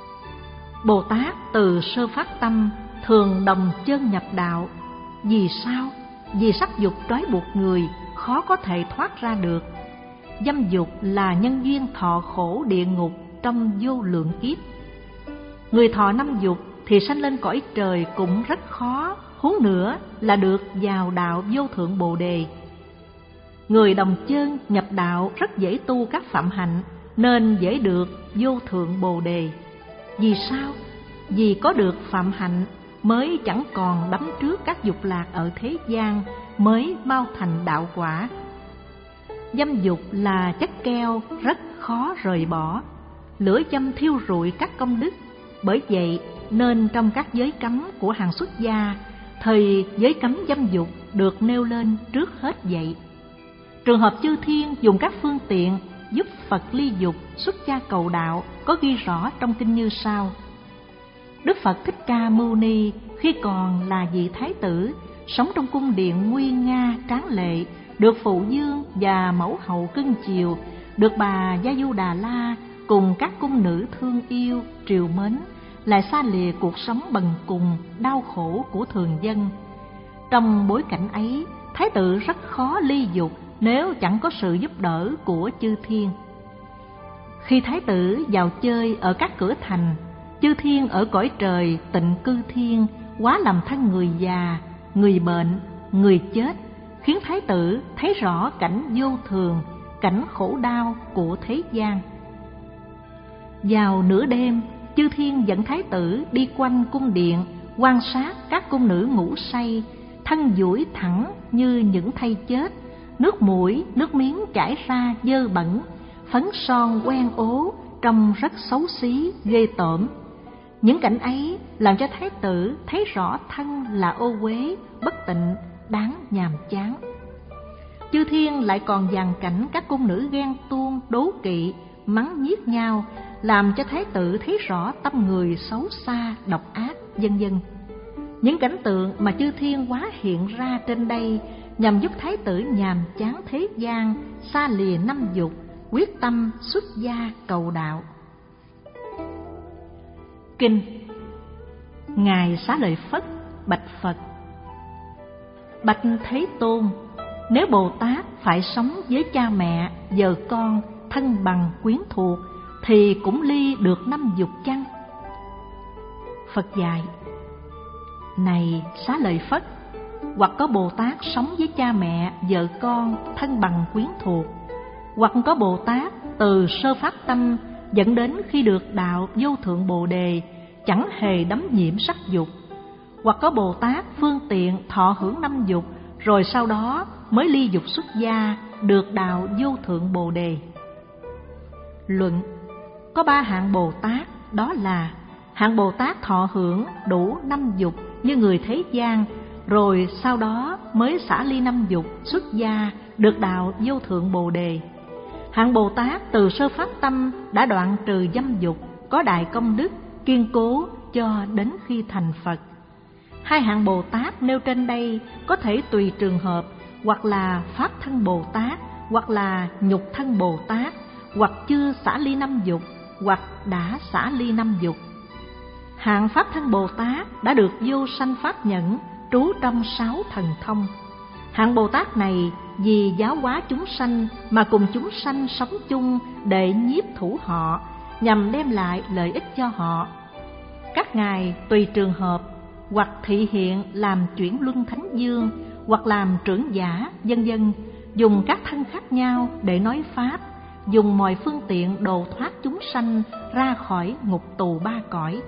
Bồ Tát từ sơ phát tâm thường đồng chân nhập đạo. Vì sao? Vì sắc dục trói buộc người, khó có thể thoát ra được. Dâm dục là nhân duyên thọ khổ địa ngục trong vô lượng kiếp. Người thọ năm dục thì sanh lên cõi trời cũng rất khó, huống nữa là được vào đạo vô thượng Bồ đề. Người đồng chân nhập đạo rất dễ tu các phạm hạnh, nên dễ được vô thượng Bồ đề. Vì sao? Vì có được phạm hạnh mới chẳng còn đắm trước các dục lạc ở thế gian, mới mau thành đạo quả. Dâm dục là chất keo rất khó rời bỏ, lửa dâm thiêu rụi các công đức. Bởi vậy nên trong các giới cấm của hàng xuất gia thì giới cấm dâm dục được nêu lên trước hết vậy. Trường hợp chư thiên dùng các phương tiện giúp Phật ly dục xuất gia cầu đạo có ghi rõ trong kinh như sau. Đức Phật Thích Ca Mâu Ni khi còn là vị thái tử, sống trong cung điện nguy nga tráng lệ, được phụ vương và mẫu hậu cưng chiều, được bà Gia Du Đà La cùng các cung nữ thương yêu triều mến, lại xa lìa cuộc sống bần cùng đau khổ của thường dân. Trong bối cảnh ấy, thái tử rất khó ly dục nếu chẳng có sự giúp đỡ của chư thiên. Khi thái tử vào chơi ở các cửa thành, chư thiên ở cõi trời Tịnh Cư Thiên quá làm thân người già, người bệnh, người chết, khiến thái tử thấy rõ cảnh vô thường, cảnh khổ đau của thế gian. Vào nửa đêm, chư thiên dẫn thái tử đi quanh cung điện, quan sát các cung nữ ngủ say, thân duỗi thẳng như những thây chết, nước mũi, nước miếng chảy ra dơ bẩn, phấn son quen ố, trông rất xấu xí, ghê tởm. Những cảnh ấy làm cho thái tử thấy rõ thân là ô uế, bất tịnh, đáng nhàm chán. Chư thiên lại còn dàn cảnh các cung nữ ghen tuông, đố kỵ, mắng nhiếc nhau, làm cho thái tử thấy rõ tâm người xấu xa, độc ác, vân vân. Những cảnh tượng mà chư thiên hóa hiện ra trên đây nhằm giúp thái tử nhàm chán thế gian, xa lìa năm dục, quyết tâm xuất gia cầu đạo. Kinh. Ngài Xá Lợi Phất bạch Phật: bạch Thế Tôn, nếu Bồ Tát phải sống với cha mẹ, vợ con, thân bằng quyến thuộc thì cũng ly được năm dục chăng? Phật dạy: này Xá Lợi Phất, hoặc có Bồ Tát sống với cha mẹ, vợ con, thân bằng quyến thuộc, hoặc có Bồ Tát từ sơ phát tâm dẫn đến khi được đạo vô thượng Bồ đề, chẳng hề đắm nhiễm sắc dục, hoặc có Bồ Tát phương tiện thọ hưởng năm dục rồi sau đó mới ly dục xuất gia, được đạo vô thượng Bồ Đề. Luận: có ba hạng Bồ Tát, đó là hạng Bồ Tát thọ hưởng đủ năm dục như người thế gian, rồi sau đó mới xả ly năm dục xuất gia, được đạo vô thượng Bồ Đề. Hạng Bồ Tát từ sơ phát tâm đã đoạn trừ dâm dục, có đại công đức, kiên cố cho đến khi thành Phật. Hai hạng Bồ Tát nêu trên đây có thể tùy trường hợp, hoặc là Pháp thân Bồ Tát, hoặc là Nhục thân Bồ Tát, hoặc chưa xả ly năm dục, hoặc đã xả ly năm dục. Hạng Pháp thân Bồ Tát đã được vô sanh pháp nhẫn, trú trong sáu thần thông. Hạng Bồ Tát này vì giáo hóa chúng sanh mà cùng chúng sanh sống chung để nhiếp thủ họ, nhằm đem lại lợi ích cho họ. Các ngài tùy trường hợp, hoặc thị hiện làm chuyển luân thánh dương, hoặc làm trưởng giả, vân vân, dùng các thân khác nhau để nói pháp, dùng mọi phương tiện độ thoát chúng sanh ra khỏi ngục tù ba cõi.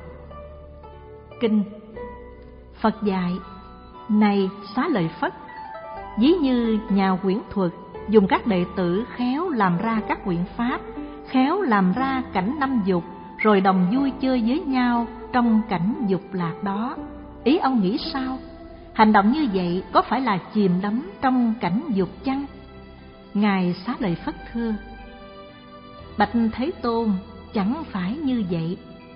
Kinh. Phật dạy: này Xá Lợi Phất, ví như nhà quyển thuật dùng các đệ tử khéo làm ra các quyển pháp, khéo làm ra cảnh năm dục, rồi đồng vui chơi với nhau trong cảnh dục lạc đó. Ý ông nghĩ sao? Hành động như vậy có phải là chìm đắm trong cảnh dục chăng? Ngài Xá Lợi Phất thưa: bạch Thế Tôn, chẳng phải như vậy.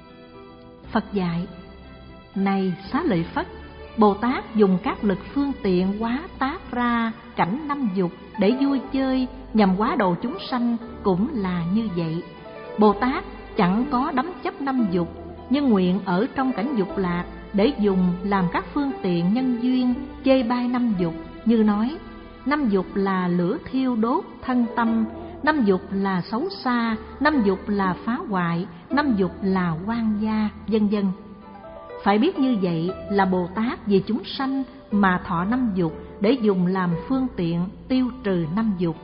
Phật dạy: này Xá Lợi Phất, Bồ Tát dùng các lực phương tiện hóa tác ra cảnh năm dục để vui chơi nhằm hóa độ chúng sanh cũng là như vậy. Bồ Tát chẳng có đắm chấp năm dục, nhưng nguyện ở trong cảnh dục lạc để dùng làm các phương tiện nhân duyên chê bai năm dục, như nói năm dục là lửa thiêu đốt thân tâm, năm dục là xấu xa, năm dục là phá hoại, năm dục là oan gia, vân vân. Phải biết như vậy là Bồ Tát vì chúng sanh mà thọ năm dục để dùng làm phương tiện tiêu trừ năm dục.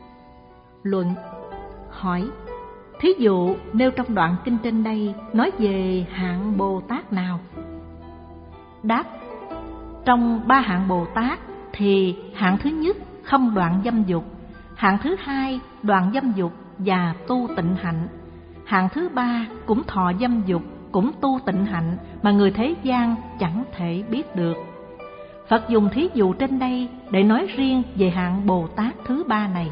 Luận. Hỏi: thí dụ nêu trong đoạn kinh trên đây nói về hạng Bồ Tát nào? Đáp: trong ba hạng Bồ Tát thì hạng thứ nhất không đoạn dâm dục, hạng thứ hai đoạn dâm dục và tu tịnh hạnh, hạng thứ ba cũng thọ dâm dục, cũng tu tịnh hạnh mà người thế gian chẳng thể biết được. Phật dùng thí dụ trên đây để nói riêng về hạng Bồ Tát thứ ba này.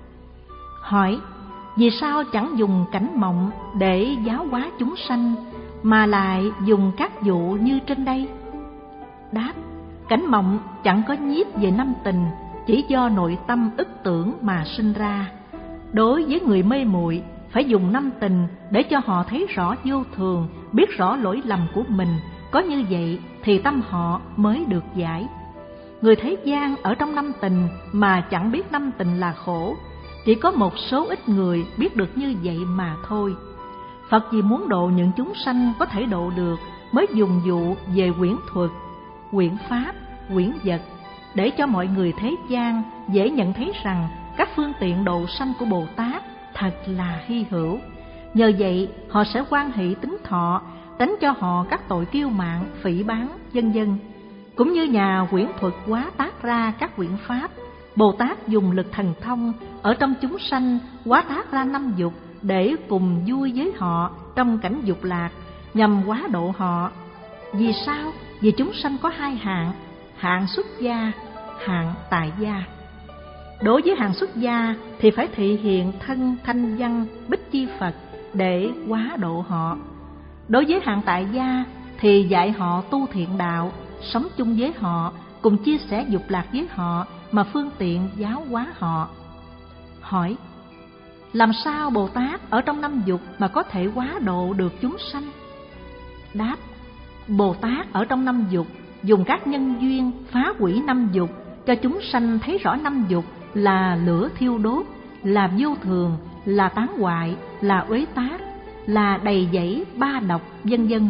Hỏi: vì sao chẳng dùng cảnh mộng để giáo hóa chúng sanh, mà lại dùng các dụ như trên đây? Đáp: cảnh mộng chẳng có nhiếp về năm tình, chỉ do nội tâm ức tưởng mà sinh ra. Đối với người mê muội, phải dùng năm tình để cho họ thấy rõ vô thường, biết rõ lỗi lầm của mình. Có như vậy thì tâm họ mới được giải. Người thế gian ở trong năm tình mà chẳng biết năm tình là khổ, chỉ có một số ít người biết được như vậy mà thôi. Phật vì muốn độ những chúng sanh có thể độ được, mới dùng dụ về quyển thuật, quyển pháp, quyển vật, để cho mọi người thế gian dễ nhận thấy rằng các phương tiện độ sanh của Bồ Tát thật là hy hữu. Nhờ vậy họ sẽ hoan hỷ tính thọ, tránh cho họ các tội kiêu mạn, phỉ báng, vân vân. Cũng như nhà quyển thuật hóa tác ra các quyển pháp, Bồ Tát dùng lực thần thông ở trong chúng sanh hóa tác ra năm dục để cùng vui với họ trong cảnh dục lạc, nhằm hóa độ họ. Vì sao? Vì chúng sanh có hai hạng: hạng xuất gia, hạng tại gia. Đối với hạng xuất gia thì phải thị hiện thân thanh văn bích chi Phật để hóa độ họ. Đối với hạng tại gia thì dạy họ tu thiện đạo, sống chung với họ, cùng chia sẻ dục lạc với họ mà phương tiện giáo hóa họ. Hỏi: làm sao Bồ Tát ở trong năm dục mà có thể hóa độ được chúng sanh? Đáp: Bồ Tát ở trong năm dục dùng các nhân duyên phá hủy năm dục, cho chúng sanh thấy rõ năm dục là lửa thiêu đốt, là vô thường, là tán hoại, là uế tác, là đầy dẫy ba độc, vân vân.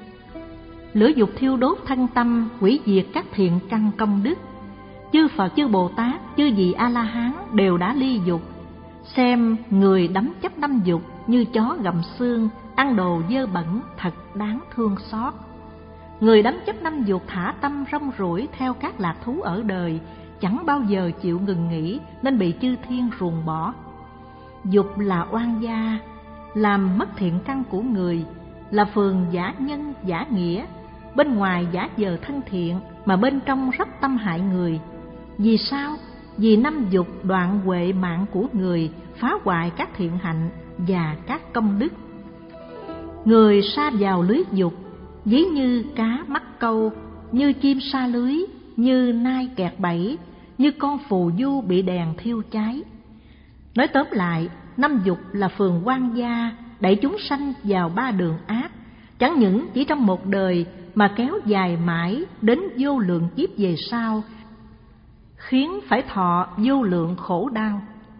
Lửa dục thiêu đốt thân tâm, hủy diệt các thiện căn công đức. Chư Phật, chư Bồ Tát, chư vị A-la-hán đều đã ly dục. Xem người đắm chấp năm dục như chó gặm xương, ăn đồ dơ bẩn, thật đáng thương xót. Người đắm chấp năm dục thả tâm rong ruổi theo các lạc thú ở đời, chẳng bao giờ chịu ngừng nghỉ nên bị chư thiên ruồng bỏ. Dục là oan gia, làm mất thiện căn của người, là phường giả nhân giả nghĩa, bên ngoài giả vờ thân thiện mà bên trong rất tâm hại người. Vì sao? Vì năm dục đoạn huệ mạng của người, phá hoại các thiện hạnh và các công đức. Người sa vào lưới dục, ví như cá mắc câu, như chim sa lưới, như nai kẹt bẫy, như con phù du bị đèn thiêu cháy. Nói tóm lại, năm dục là phường oan gia, đẩy chúng sanh vào ba đường ác, chẳng những chỉ trong một đời mà kéo dài mãi đến vô lượng kiếp về sau, khiến phải thọ vô lượng khổ đau.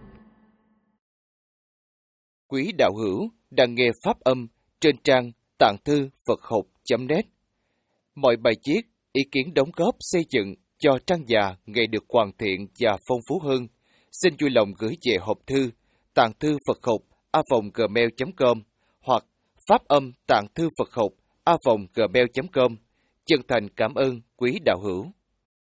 Quý đạo hữu đang nghe pháp âm trên trang tạng thư Phật học chấm net. Mọi bài viết, ý kiến đóng góp xây dựng cho trang già ngày được hoàn thiện và phong phú hơn, xin vui lòng gửi về hộp thư tạng thư Phật học a còng gmail chấm com hoặc pháp âm tạng thư Phật học a còng gmail chấm com. Chân thành cảm ơn quý đạo hữu.